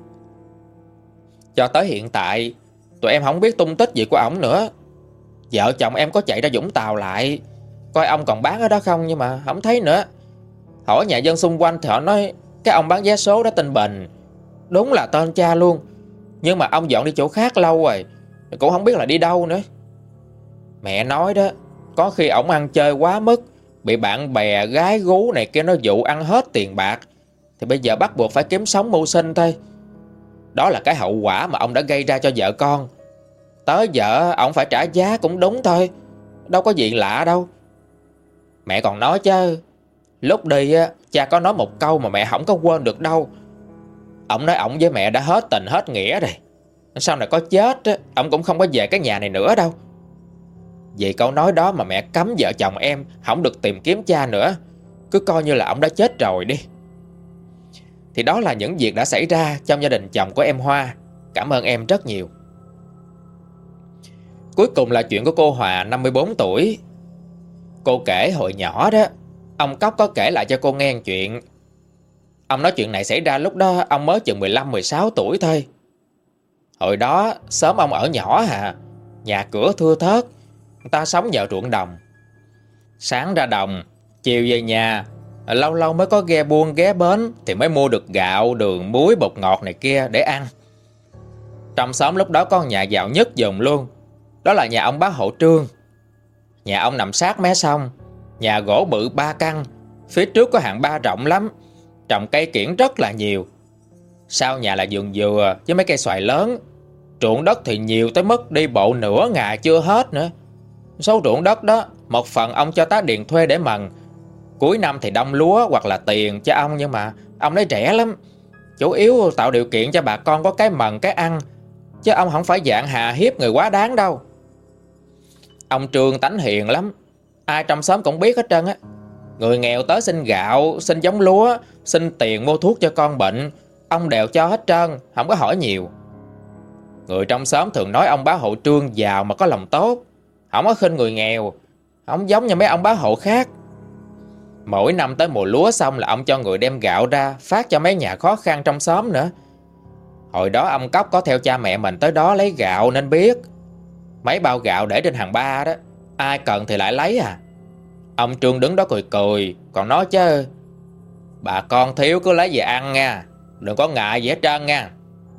Cho tới hiện tại tụi em không biết tung tích gì của ổng nữa. Vợ chồng em có chạy ra Vũng Tàu lại coi ông còn bán ở đó không, nhưng mà không thấy nữa. Hỏi nhà dân xung quanh thì họ nói cái ông bán vé số đó tên Bình, đúng là tên cha luôn, nhưng mà ông dọn đi chỗ khác lâu rồi, cũng không biết là đi đâu nữa. Mẹ nói đó, có khi ổng ăn chơi quá mức, bị bạn bè gái gú này kia nó dụ ăn hết tiền bạc, thì bây giờ bắt buộc phải kiếm sống mưu sinh thôi. Đó là cái hậu quả mà ông đã gây ra cho vợ con. Tới giờ ông phải trả giá cũng đúng thôi, đâu có gì lạ đâu. Mẹ còn nói chứ, lúc đi á, cha có nói một câu mà mẹ không có quên được đâu. Ông nói ổng với mẹ đã hết tình hết nghĩa rồi, sau này có chết á, ông cũng không có về cái nhà này nữa đâu. Vì câu nói đó mà mẹ cấm vợ chồng em không được tìm kiếm cha nữa, cứ coi như là ông đã chết rồi đi. Thì đó là những việc đã xảy ra trong gia đình chồng của em Hoa. Cảm ơn em rất nhiều. Cuối cùng là chuyện của cô Hòa, năm mươi bốn tuổi. Cô kể hồi nhỏ đó, ông Cóc có kể lại cho cô nghe một chuyện. Ông nói chuyện này xảy ra lúc đó ông mới chừng mười lăm mười sáu tuổi thôi. Hồi đó xóm ông ở nhỏ hà, nhà cửa thưa thớt, người ta sống nhờ ruộng đồng. Sáng ra đồng, chiều về nhà, lâu lâu mới có ghe buôn ghé bến thì mới mua được gạo, đường, muối, bột ngọt này kia để ăn. Trong xóm lúc đó có nhà giàu nhất vùng luôn, đó là nhà ông bá Hộ Trương. Nhà ông nằm sát mé sông, nhà gỗ bự ba căn, phía trước có hàng ba rộng lắm, trồng cây kiểng rất là nhiều. Sau nhà là vườn dừa với mấy cây xoài lớn. Ruộng đất thì nhiều tới mức đi bộ nửa ngày chưa hết nữa. Số ruộng đất đó, một phần ông cho tá điền thuê để mần. Cuối năm thì đông lúa hoặc là tiền cho ông, nhưng mà ông lấy rẻ lắm. Chủ yếu tạo điều kiện cho bà con có cái mần cái ăn, chứ ông không phải dạng hà hiếp người quá đáng đâu. Ông Trương tánh hiền lắm, ai trong xóm cũng biết hết trơn á. Người nghèo tới xin gạo, xin giống lúa, xin tiền mua thuốc cho con bệnh, ông đều cho hết trơn, không có hỏi nhiều. Người trong xóm thường nói ông bá Hộ Trương giàu mà có lòng tốt, không có khinh người nghèo, không giống như mấy ông bá hộ khác. Mỗi năm tới mùa lúa xong là ông cho người đem gạo ra phát cho mấy nhà khó khăn trong xóm nữa. Hồi đó ông Cóc có theo cha mẹ mình tới đó lấy gạo nên biết. Mấy bao gạo để trên hàng ba đó, ai cần thì lại lấy à. Ông Trương đứng đó cười cười, còn nói chứ: bà con thiếu cứ lấy về ăn nha, đừng có ngại gì hết trơn nha.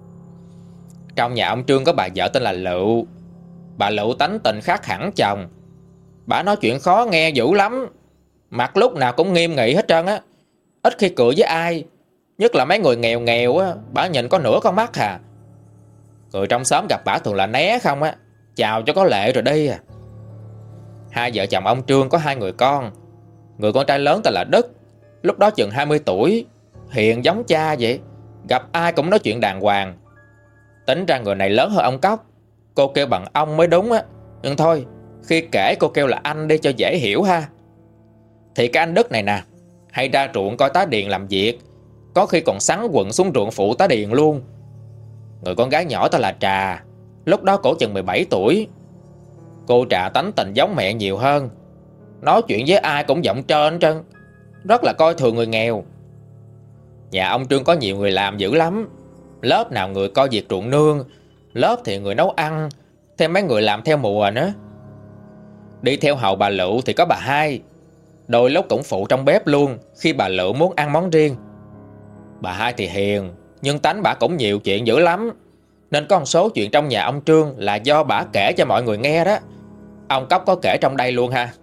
Trong nhà ông Trương có bà vợ tên là Lựu. Bà Lựu tánh tình khác hẳn chồng. Bà nói chuyện khó nghe dữ lắm, mặt lúc nào cũng nghiêm nghị hết trơn á, ít khi cười với ai, nhất là mấy người nghèo nghèo á, bà nhìn có nửa con mắt à. Người trong xóm gặp bà thường là né không á, chào cho có lệ rồi đi à. Hai vợ chồng ông Trương có hai người con. Người con trai lớn tên là Đức, lúc đó chừng hai mươi tuổi, hiền giống cha vậy, gặp ai cũng nói chuyện đàng hoàng. Tính ra người này lớn hơn ông Cóc, cô kêu bằng ông mới đúng á, nhưng thôi, khi kể cô kêu là anh đi cho dễ hiểu ha. Thì cái anh Đức này nè, hay ra ruộng coi tá điền làm việc, có khi còn sắn quần xuống ruộng phụ tá điền luôn. Người con gái nhỏ tên là Trà, lúc đó cổ chừng mười bảy tuổi. Cô Trà tánh tình giống mẹ nhiều hơn, nói chuyện với ai cũng giọng trên trơn, rất là coi thường người nghèo. Nhà ông Trương có nhiều người làm dữ lắm, Lớp nào người coi việc ruộng nương, lớp thì người nấu ăn, thêm mấy người làm theo mùa nữa. Đi theo hầu bà Lựu thì có bà Hai, đôi lúc cũng phụ trong bếp luôn khi bà Lựu muốn ăn món riêng. Bà Hai thì hiền, nhưng tánh bả cũng nhiều chuyện dữ lắm, nên có một số chuyện trong nhà ông Trương là do bả kể cho mọi người nghe đó. Ông Cóc có kể trong đây luôn ha.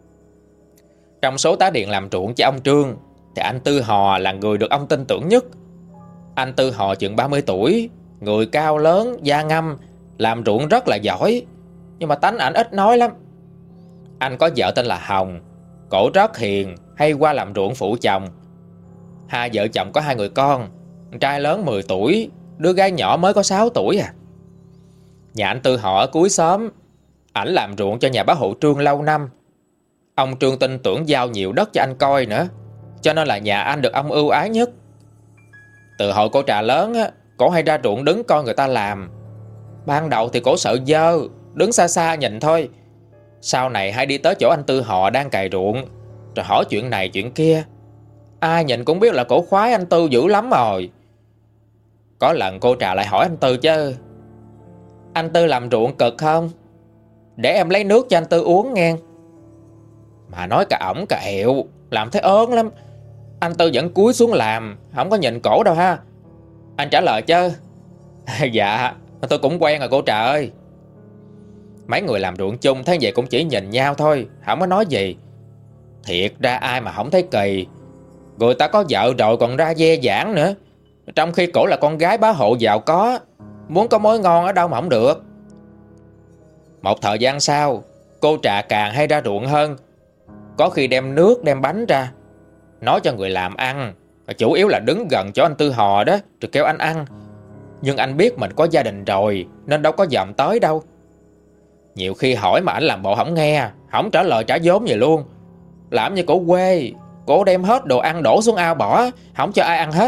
Trong số tá điện làm ruộng cho ông Trương thì anh Tư Hò là người được ông tin tưởng nhất. Anh Tư Hò chừng ba mươi tuổi, người cao lớn, da ngăm, làm ruộng rất là giỏi, nhưng mà tánh ảnh ít nói lắm. Anh có vợ tên là Hồng, cổ rất hiền, hay qua làm ruộng phụ chồng. Hai vợ chồng có hai người con, trai lớn mười tuổi, đứa gái nhỏ mới có sáu tuổi à. Nhà anh Tư Hò ở cuối xóm, ảnh làm ruộng cho nhà bá hộ Trương lâu năm. Ông Trương tin tưởng giao nhiều đất cho anh coi nữa, cho nên là nhà anh được ông ưu ái nhất. Từ hồi cô Trà lớn á, cổ hay ra ruộng đứng coi người ta làm. Ban đầu thì cổ sợ dơ, đứng xa xa nhìn thôi. Sau này hay đi tới chỗ anh Tư Hò đang cày ruộng, rồi hỏi chuyện này chuyện kia. Ai nhìn cũng biết là cổ khoái anh Tư dữ lắm rồi. Có lần cô Trà lại hỏi anh Tư chứ: "Anh Tư làm ruộng cực không? Để em lấy nước cho anh Tư uống nghe." Mà nói cả ổng cả ẹo, làm thấy ớn lắm. Anh Tư vẫn cúi xuống làm, không có nhìn cổ đâu ha. Anh trả lời chứ: "Dạ, tôi cũng quen rồi cô Trà ơi." Mấy người làm ruộng chung thấy vậy cũng chỉ nhìn nhau thôi, không có nói gì. Thiệt ra ai mà không thấy kỳ. Người ta có vợ rồi còn ra ve vãn nữa, trong khi cổ là con gái bá hộ giàu có, muốn có mối ngon ở đâu mà không được. Một thời gian sau, cô Trà càng hay ra ruộng hơn. Có khi đem nước đem bánh ra, nói cho người làm ăn, chủ yếu là đứng gần chỗ anh Tư Hò đó, rồi kêu anh ăn. Nhưng anh biết mình có gia đình rồi, nên đâu có dòm tới đâu. Nhiều khi hỏi mà ảnh làm bộ không nghe, không trả lời trả vốn gì luôn. Làm như cổ quê, cổ đem hết đồ ăn đổ xuống ao bỏ, không cho ai ăn hết.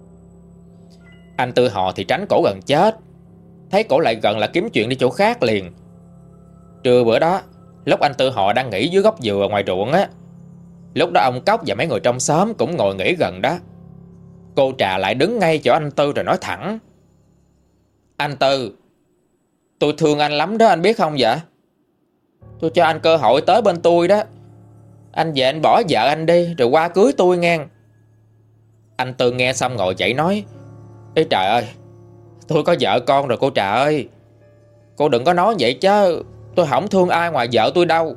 Anh Tư Hò thì tránh cổ gần chết, thấy cổ lại gần là kiếm chuyện đi chỗ khác liền. Trưa bữa đó, lúc anh Tư Hò đang nghỉ dưới gốc dừa ngoài ruộng á, lúc đó ông Cóc và mấy người trong xóm cũng ngồi nghỉ gần đó. Cô Trà lại đứng ngay chỗ anh Tư rồi nói thẳng: "Anh Tư, tôi thương anh lắm đó, anh biết không vậy? Tôi cho anh cơ hội tới bên tôi đó. Anh về anh bỏ vợ anh đi, rồi qua cưới tôi nghe." Anh Tư nghe xong ngồi dậy nói: "Ê trời ơi, tôi có vợ con rồi cô Trà ơi. Cô đừng có nói vậy chứ, tôi không thương ai ngoài vợ tôi đâu."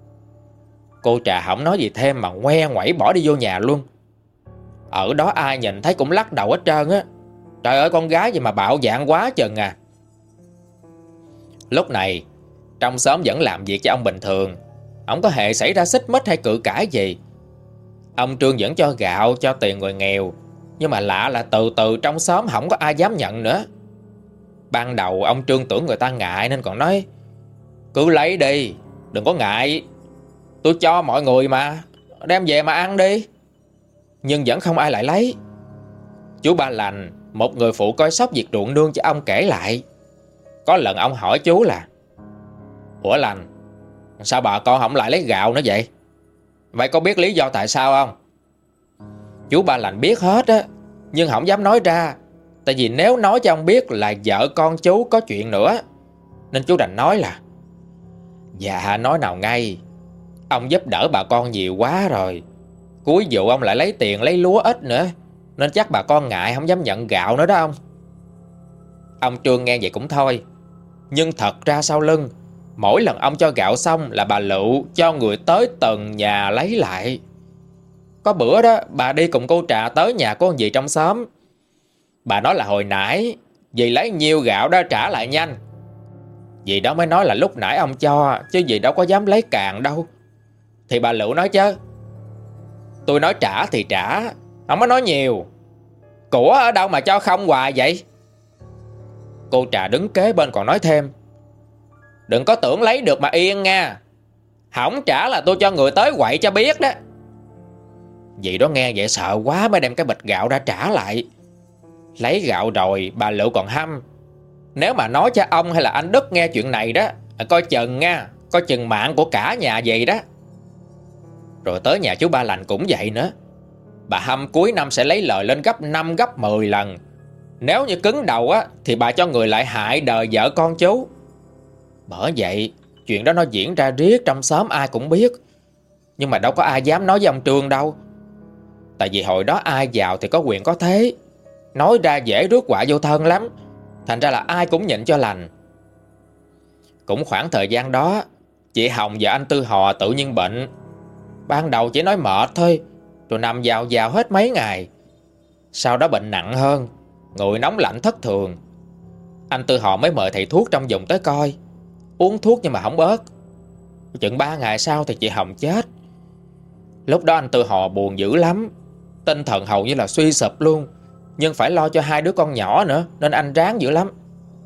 Cô Trà không nói gì thêm mà ngoe ngoẩy bỏ đi vô nhà luôn. Ở đó ai nhìn thấy cũng lắc đầu hết trơn á. Trời ơi, con gái gì mà bạo dạn quá chừng à. Lúc này trong xóm vẫn làm việc cho ông bình thường, không có hề xảy ra xích mích hay cự cãi gì. Ông Trương vẫn cho gạo, cho tiền người nghèo, nhưng mà lạ là từ từ trong xóm không có ai dám nhận nữa. Ban đầu ông Trương tưởng người ta ngại nên còn nói: "Cứ lấy đi, đừng có ngại, tôi cho mọi người mà, đem về mà ăn đi." Nhưng vẫn không ai lại lấy. Chú Ba Lành, một người phụ coi sóc việc ruộng nương cho ông, kể lại: có lần ông hỏi chú là: "Ủa Lành, sao bà con không lại lấy gạo nữa vậy? Vậy có biết lý do tại sao không?" Chú Ba Lành biết hết á, nhưng không dám nói ra. Tại vì nếu nói cho ông biết là vợ con chú có chuyện nữa, nên chú đành nói là: "Dạ, nói nào ngay, ông giúp đỡ bà con nhiều quá rồi. Cuối vụ ông lại lấy tiền lấy lúa ít nữa, nên chắc bà con ngại không dám nhận gạo nữa đó ông." Ông Trương nghe vậy cũng thôi. Nhưng thật ra sau lưng, mỗi lần ông cho gạo xong là bà Lựu cho người tới từng nhà lấy lại. Có bữa đó bà đi cùng cô Trà tới nhà của ông dì trong xóm. Bà nói là hồi nãy dì lấy nhiêu gạo đó trả lại nhanh. Dì đó mới nói là lúc nãy ông cho, chứ dì đâu có dám lấy càng đâu. Thì bà Lựu nói chứ: "Tôi nói trả thì trả, không có nói nhiều. Của ở đâu mà cho không hoài vậy?" Cô Trà đứng kế bên còn nói thêm: "Đừng có tưởng lấy được mà yên nha. Không trả là tôi cho người tới quậy cho biết đó." Dì đó nghe vậy sợ quá mới đem cái bịch gạo ra trả lại. Lấy gạo rồi bà Lựu còn hăm: "Nếu mà nói cho ông hay là anh Đức nghe chuyện này đó, coi chừng nha, coi chừng mạng của cả nhà vậy đó." Rồi tới nhà chú Ba Lành cũng vậy nữa. Bà hăm cuối năm sẽ lấy lời lên gấp năm gấp mười lần. Nếu như cứng đầu á thì bà cho người lại hại đời vợ con chú. Bởi vậy chuyện đó nó diễn ra riết trong xóm ai cũng biết. Nhưng mà đâu có ai dám nói với ông Trương đâu. Tại vì hồi đó ai giàu thì có quyền có thế, nói ra dễ rước họa vô thân lắm. Thành ra là ai cũng nhịn cho lành. Cũng khoảng thời gian đó, chị Hồng và anh Tư Hò tự nhiên bệnh. Ban đầu chỉ nói mệt thôi, rồi nằm vào vào hết mấy ngày. Sau đó bệnh nặng hơn, người nóng lạnh thất thường. Anh Tư Hò mới mời thầy thuốc trong vùng tới coi. Uống thuốc nhưng mà không bớt. Chừng ba ngày sau thì chị Hồng chết. Lúc đó anh Tư Hò buồn dữ lắm, tinh thần hầu như là suy sụp luôn. Nhưng phải lo cho hai đứa con nhỏ nữa, nên anh ráng dữ lắm.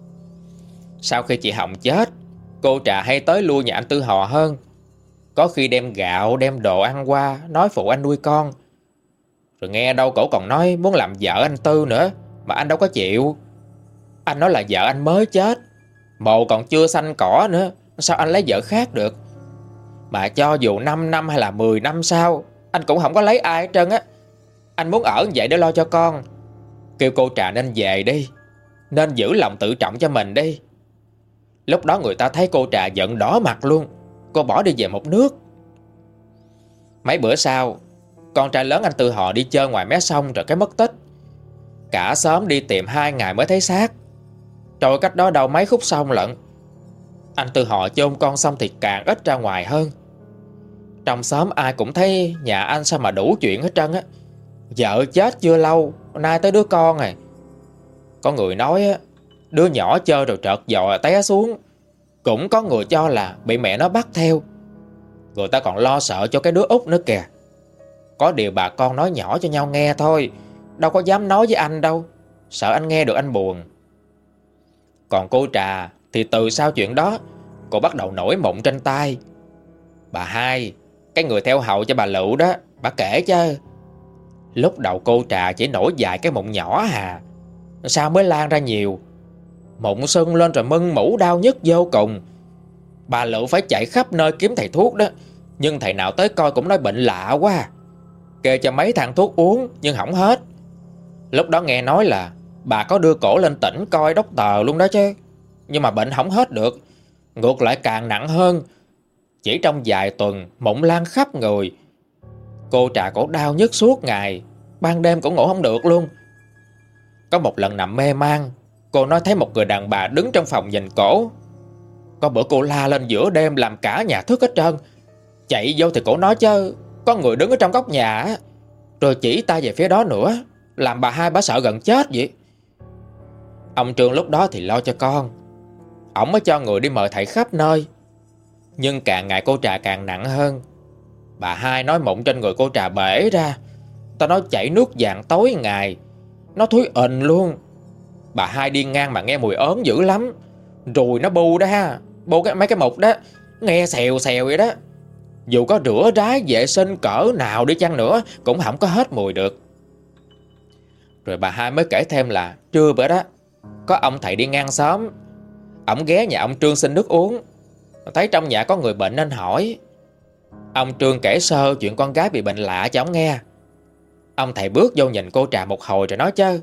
Sau khi chị Hồng chết, cô Trà hay tới lui nhà anh Tư Hò hơn. Có khi đem gạo, đem đồ ăn qua, nói phụ anh nuôi con. Rồi nghe đâu cổ còn nói muốn làm vợ anh Tư nữa, mà anh đâu có chịu. Anh nói là vợ anh mới chết, mồ còn chưa xanh cỏ nữa, sao anh lấy vợ khác được. Mà cho dù năm năm hay là mười năm sau, anh cũng không có lấy ai hết trơn á. Anh muốn ở vậy để lo cho con. Kêu cô Trà nên về đi, nên giữ lòng tự trọng cho mình đi. Lúc đó người ta thấy cô Trà giận đỏ mặt luôn. Cô bỏ đi về một nước. Mấy bữa sau, con trai lớn anh Tư Hò đi chơi ngoài mé sông rồi cái mất tích. Cả xóm đi tìm hai ngày mới thấy xác. Trôi cách đó đâu mấy khúc sông lận. Anh Tư Hò chôn con xong thì càng ít ra ngoài hơn. Trong xóm ai cũng thấy nhà anh sao mà đủ chuyện hết trơn á. Vợ chết chưa lâu, nay tới đứa con này. Có người nói á, đứa nhỏ chơi rồi trợt dò té xuống. Cũng có người cho là bị mẹ nó bắt theo. Người ta còn lo sợ cho cái đứa út nữa kìa. Có điều bà con nói nhỏ cho nhau nghe thôi, đâu có dám nói với anh đâu, sợ anh nghe được anh buồn. Còn cô Trà thì từ sau chuyện đó, cô bắt đầu nổi mụn trên tay. Bà Hai, cái người theo hầu cho bà Lựu đó, bà kể chứ. Lúc đầu cô Trà chỉ nổi vài cái mụn nhỏ hà, sao mới lan ra nhiều. Mụn sưng lên rồi mưng mủ đau nhức vô cùng. Bà Lựu phải chạy khắp nơi kiếm thầy thuốc đó, nhưng thầy nào tới coi cũng nói bệnh lạ quá. Kê cho mấy thang thuốc uống nhưng không hết. Lúc đó nghe nói là bà có đưa cổ lên tỉnh coi đốc tờ luôn đó chứ. Nhưng mà bệnh không hết được, ngược lại càng nặng hơn. Chỉ trong vài tuần mụn lan khắp người. Cô Trà cổ đau nhức suốt ngày, ban đêm cũng ngủ không được luôn. Có một lần nằm mê man, cô nói thấy một người đàn bà đứng trong phòng nhìn cổ. Có bữa cô la lên giữa đêm làm cả nhà thức hết trơn. Chạy vô thì cổ nói chứ có người đứng ở trong góc nhà á, rồi chỉ tay về phía đó nữa, làm bà Hai bà sợ gần chết vậy. Ông Trương lúc đó thì lo cho con. Ổng mới cho người đi mời thầy khắp nơi. Nhưng càng ngày cô Trà càng nặng hơn. Bà Hai nói mụn trên người cô Trà bể ra. Ta nói chảy nước vàng tối ngày. Nó thúi ình luôn. Bà Hai đi ngang mà nghe mùi ớn dữ lắm. Rồi nó bu đó ha, bu cái, mấy cái mục đó, nghe xèo xèo vậy đó. Dù có rửa rái vệ sinh cỡ nào đi chăng nữa cũng không có hết mùi được. Rồi bà Hai mới kể thêm là trưa bữa đó có ông thầy đi ngang xóm. Ổng ghé nhà ông Trương xin nước uống, thấy trong nhà có người bệnh nên hỏi. Ông Trương kể sơ chuyện con gái bị bệnh lạ cho ổng nghe. Ông thầy bước vô nhìn cô Trà một hồi rồi nói chứ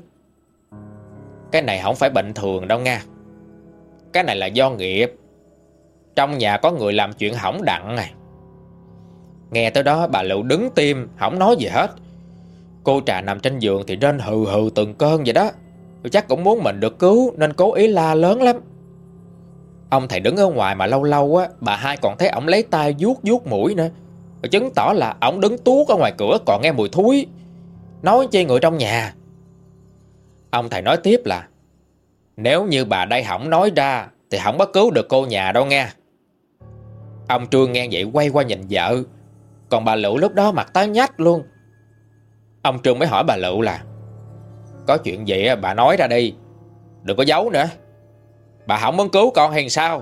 cái này không phải bệnh thường đâu nha. Cái này là do nghiệp. Trong nhà có người làm chuyện hỏng đặng này. Nghe tới đó bà Lựu đứng tim, không nói gì hết. Cô Trà nằm trên giường thì rên hừ hừ từng cơn vậy đó. Chắc cũng muốn mình được cứu nên cố ý la lớn lắm. Ông thầy đứng ở ngoài mà lâu lâu á, bà Hai còn thấy ổng lấy tay vuốt vuốt mũi nữa, chứng tỏ là ổng đứng tuốt ở ngoài cửa còn nghe mùi thúi. Nói chi người trong nhà. Ông thầy nói tiếp là nếu như bà đây không nói ra thì không có cứu được cô nhà đâu nha. Ông Trương nghe vậy quay qua nhìn vợ. Còn bà Lựu lúc đó mặt tái nhách luôn. Ông Trương mới hỏi bà Lựu là có chuyện gì bà nói ra đi, đừng có giấu nữa. Bà không muốn cứu con hay sao?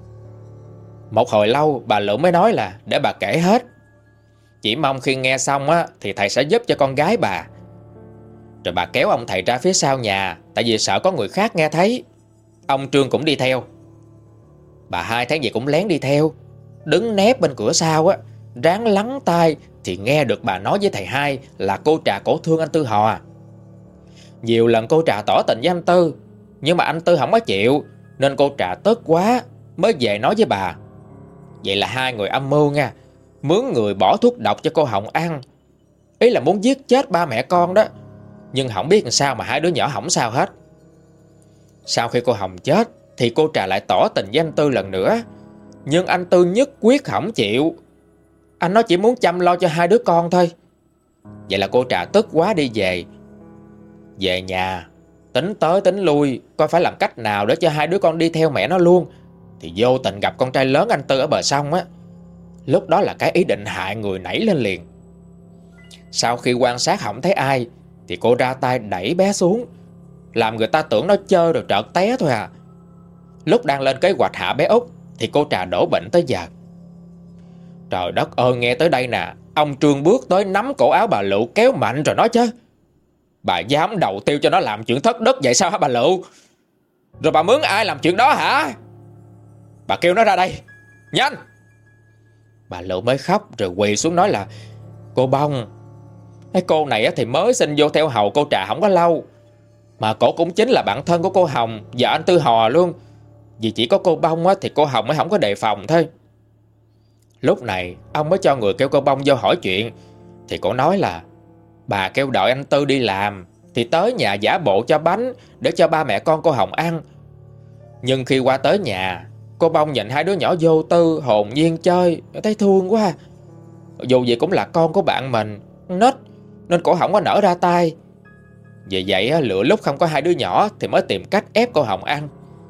Một hồi lâu bà Lựu mới nói là để bà kể hết. Chỉ mong khi nghe xong á thì thầy sẽ giúp cho con gái bà. Rồi bà kéo ông thầy ra phía sau nhà, tại vì sợ có người khác nghe thấy. Ông Trương cũng đi theo. Bà Hai thấy vậy cũng lén đi theo, đứng nép bên cửa sau á, ráng lắng tai thì nghe được bà nói với thầy Hai là cô Trà cổ thương anh Tư Hò. Nhiều lần cô Trà tỏ tình với anh Tư, nhưng mà anh Tư không có chịu, nên cô Trà tức quá mới về nói với bà. Vậy là hai người âm mưu nha, mướn người bỏ thuốc độc cho cô Hồng ăn. Ý là muốn giết chết ba mẹ con đó. Nhưng không biết làm sao mà hai đứa nhỏ không sao hết. Sau khi cô Hồng chết thì cô Trà lại tỏ tình với anh Tư lần nữa, nhưng anh Tư nhất quyết không chịu. Anh nói chỉ muốn chăm lo cho hai đứa con thôi. Vậy là cô Trà tức quá đi về. Về nhà tính tới tính lui coi phải làm cách nào để cho hai đứa con đi theo mẹ nó luôn, thì vô tình gặp con trai lớn anh Tư ở bờ sông á. Lúc đó là cái ý định hại người nảy lên liền. Sau khi quan sát không thấy ai thì cô ra tay đẩy bé xuống, làm người ta tưởng nó chơi rồi trợt té thôi à. Lúc đang lên kế hoạch hạ bé Út thì cô Trà đổ bệnh tới giờ. Trời đất ơi, nghe tới đây nè, ông Trương bước tới nắm cổ áo bà Lựu kéo mạnh rồi nói chứ: bà dám đầu tiêu cho nó làm chuyện thất đức vậy sao hả bà Lựu? Rồi bà mướn ai làm chuyện đó hả? Bà kêu nó ra đây, nhanh! Bà Lựu mới khóc rồi quỳ xuống nói là: cô Bông, cái cô này thì mới xin vô theo hầu cô Trà không có lâu, mà cổ cũng chính là bạn thân của cô Hồng và anh Tư Hò luôn. Vì chỉ có cô Bông thì cô Hồng mới không có đề phòng thôi. Lúc này ông mới cho người kêu cô Bông vô hỏi chuyện, thì cổ nói là bà kêu đợi anh Tư đi làm thì tới nhà giả bộ cho bánh để cho ba mẹ con cô Hồng ăn. Nhưng khi qua tới nhà, cô Bông nhìn hai đứa nhỏ vô tư hồn nhiên chơi, thấy thương quá. Dù gì cũng là con của bạn mình, nết, nên cổ không có nỡ ra tay. Vì vậy lựa lúc không có hai đứa nhỏ thì mới tìm cách ép cô Hồng ăn.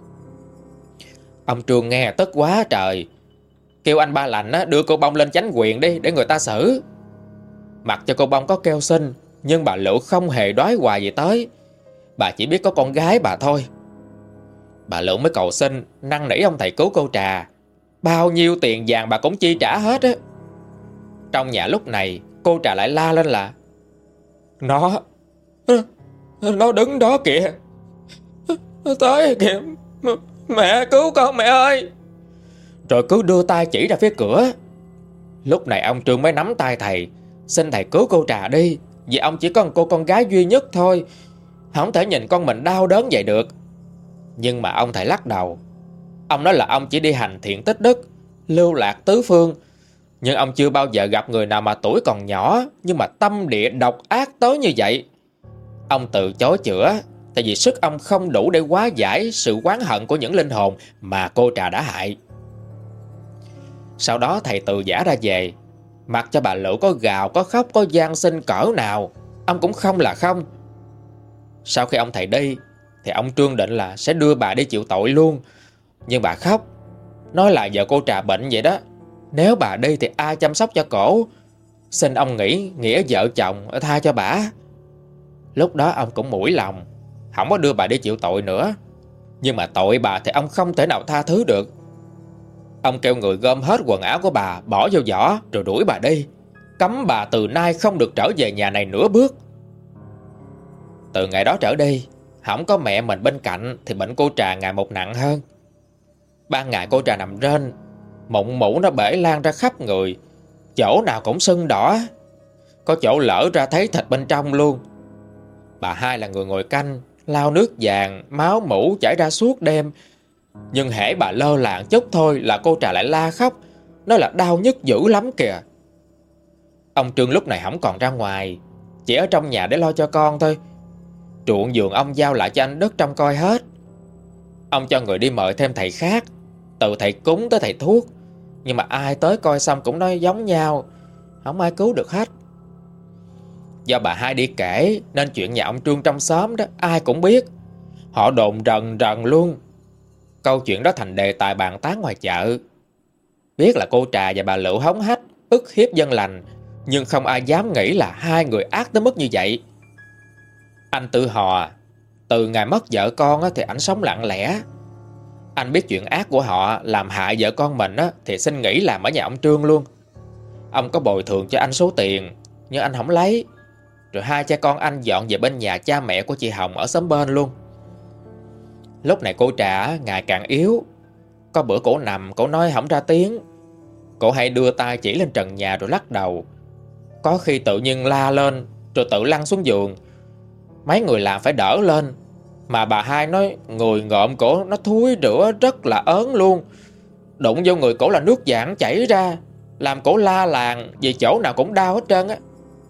Ông Trương nghe tức quá trời, kêu anh Ba Lành đưa cô Bông lên chánh quyền đi để người ta xử. Mặc cho cô Bông có kêu xin, nhưng bà Lựu không hề đói hoài gì tới. Bà chỉ biết có con gái bà thôi. Bà Lựu mới cầu xin, năn nỉ ông thầy cứu cô Trà. Bao nhiêu tiền vàng bà cũng chi trả hết á. Trong nhà lúc này, cô Trà lại la lên là: Nó Nó đứng đó kìa, nó tới kìa, mẹ cứu con mẹ ơi! Rồi cứ đưa tay chỉ ra phía cửa. Lúc này ông Trương mới nắm tay thầy, xin thầy cứu cô Trà đi, vì ông chỉ có một cô con gái duy nhất thôi, không thể nhìn con mình đau đớn vậy được. Nhưng mà ông thầy lắc đầu. Ông nói là ông chỉ đi hành thiện tích đức, lưu lạc tứ phương, nhưng ông chưa bao giờ gặp người nào mà tuổi còn nhỏ nhưng mà tâm địa độc ác tới như vậy. Ông từ chối chữa, tại vì sức ông không đủ để hóa giải sự oán hận của những linh hồn mà cô Trà đã hại. Sau đó thầy từ giả ra về, mặc cho bà Lựu có gào, có khóc, có van xin cỡ nào, ông cũng không là không. Sau khi ông thầy đi thì ông Trương định là sẽ đưa bà đi chịu tội luôn. Nhưng bà khóc, nói là giờ cô Trà bệnh vậy đó, nếu bà đi thì ai chăm sóc cho cổ, xin ông nghĩ nghĩa vợ chồng tha cho bà. Lúc đó ông cũng mũi lòng, không có đưa bà đi chịu tội nữa. Nhưng mà tội bà thì ông không thể nào tha thứ được. Ông kêu người gom hết quần áo của bà bỏ vô giỏ rồi đuổi bà đi, cấm bà từ nay không được trở về nhà này nửa bước. Từ ngày đó trở đi, không có mẹ mình bên cạnh thì bệnh cô Trà ngày một nặng hơn. Ban ngày cô Trà nằm rên, mụn mủ nó bể lan ra khắp người, chỗ nào cũng sưng đỏ, có chỗ lỡ ra thấy thịt bên trong luôn. Bà Hai là người ngồi canh, lau nước vàng, máu mủ chảy ra suốt đêm. Nhưng hễ bà lơ làng chút thôi là cô Trà lại la khóc, nói là đau nhức dữ lắm kìa. Ông Trương lúc này không còn ra ngoài, chỉ ở trong nhà để lo cho con thôi. Ruộng vườn ông giao lại cho anh Đức trông coi hết. Ông cho người đi mời thêm thầy khác, từ thầy cúng tới thầy thuốc, nhưng mà ai tới coi xong cũng nói giống nhau, không ai cứu được hết. Do bà Hai đi kể nên chuyện nhà ông Trương trong xóm đó ai cũng biết. Họ đồn rần rần luôn. Câu chuyện đó thành đề tài bàn tán ngoài chợ. Biết là cô Trà và bà Lựu hống hách, ức hiếp dân lành, nhưng không ai dám nghĩ là hai người ác tới mức như vậy. Anh Tư Hò, từ ngày mất vợ con thì ảnh sống lặng lẽ. Anh biết chuyện ác của họ làm hại vợ con mình thì xin nghỉ làm ở nhà ông Trương luôn. Ông có bồi thường cho anh số tiền, nhưng anh không lấy. Rồi hai cha con anh dọn về bên nhà cha mẹ của chị Hồng ở xóm bên luôn. Lúc này cô Trà ngày càng yếu. Có bữa cổ nằm, cổ nói không ra tiếng. Cổ hay đưa tay chỉ lên trần nhà rồi lắc đầu. Có khi tự nhiên la lên rồi tự lăn xuống giường. mấy người làm phải đỡ lên. Mà bà hai nói người ngợm cổ nó thúi rữa rất là ớn luôn. Đụng vô người cổ là nước giảng chảy ra, làm cổ la làng vì chỗ nào cũng đau hết trơn á.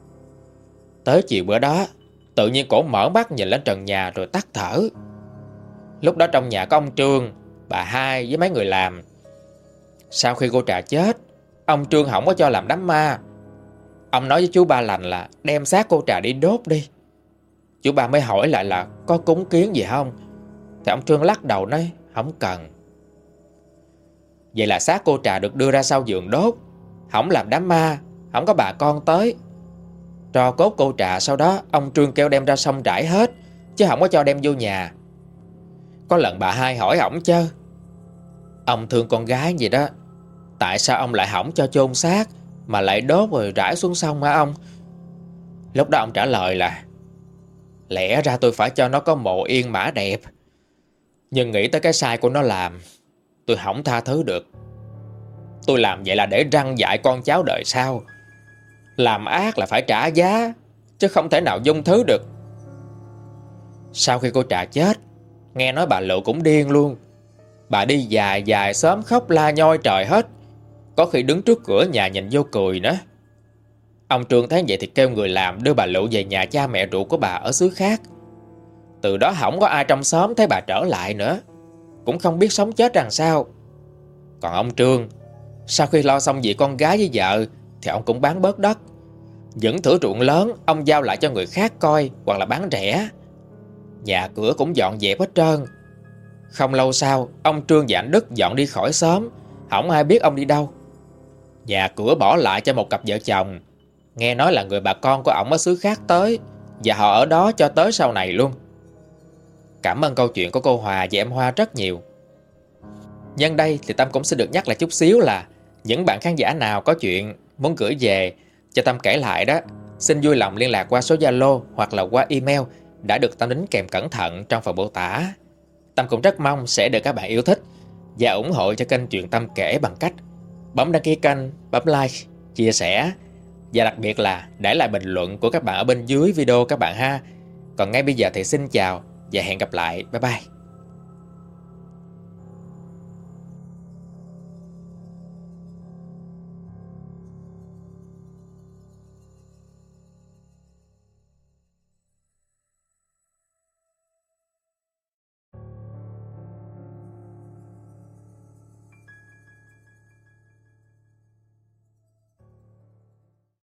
Tới chiều bữa đó, tự nhiên cổ mở mắt nhìn lên trần nhà rồi tắt thở. Lúc đó trong nhà có ông Trương, bà hai với mấy người làm. Sau khi cô Trà chết, ông Trương không có cho làm đám ma. Ông nói với chú Ba Lành là đem xác cô Trà đi đốt đi. Chú Ba mới hỏi lại là có cúng kiến gì không, thì ông Trương lắc đầu nói không cần. Vậy là xác cô Trà được đưa ra sau giường đốt, không làm đám ma, không có bà con tới. Tro cốt cô Trà sau đó ông Trương kêu đem ra sông rải hết, chứ không có cho đem vô nhà. Có lần bà hai hỏi ổng chứ, ông thương con gái gì đó, tại sao ông lại không cho chôn xác mà lại đốt rồi rải xuống sông hả ông? Lúc đó ông trả lời là lẽ ra tôi phải cho nó có mộ yên mã đẹp, nhưng nghĩ tới cái sai của nó làm, tôi không tha thứ được. Tôi làm vậy là để răn dạy con cháu đời sau. Làm ác là phải trả giá, chứ không thể nào dung thứ được. Sau khi cô Trà chết, nghe nói bà Lựu cũng điên luôn. Bà đi dài dài xóm khóc la nhoi trời hết, có khi đứng trước cửa nhà nhìn vô cười nữa. Ông Trương thấy vậy thì kêu người làm đưa bà Lựu về nhà cha mẹ ruột của bà ở xứ khác. Từ đó không có ai trong xóm thấy bà trở lại nữa, cũng không biết sống chết rằng sao. Còn ông Trương, sau khi lo xong việc con gái với vợ thì ông cũng bán bớt đất. Những thửa ruộng lớn ông giao lại cho người khác coi, hoặc là bán rẻ. Nhà cửa cũng dọn dẹp hết trơn. Không lâu sau, ông Trương và anh Đức dọn đi khỏi xóm, không ai biết ông đi đâu. Nhà cửa bỏ lại cho một cặp vợ chồng, nghe nói là người bà con của ổng ở xứ khác tới, và họ ở đó cho tới sau này luôn. Cảm ơn câu chuyện của cô Hòa và em Hoa rất nhiều. Nhân đây thì Tâm cũng xin được nhắc lại chút xíu là những bạn khán giả nào có chuyện muốn gửi về cho Tâm kể lại đó, xin vui lòng liên lạc qua số Zalo hoặc là qua email đã được Tâm đính kèm cẩn thận trong phần mô tả. Tâm cũng rất mong sẽ được các bạn yêu thích và ủng hộ cho kênh Chuyện Tâm Kể bằng cách bấm đăng ký kênh, bấm like, chia sẻ và đặc biệt là để lại bình luận của các bạn ở bên dưới video các bạn ha. Còn ngay bây giờ thì xin chào và hẹn gặp lại. Bye bye.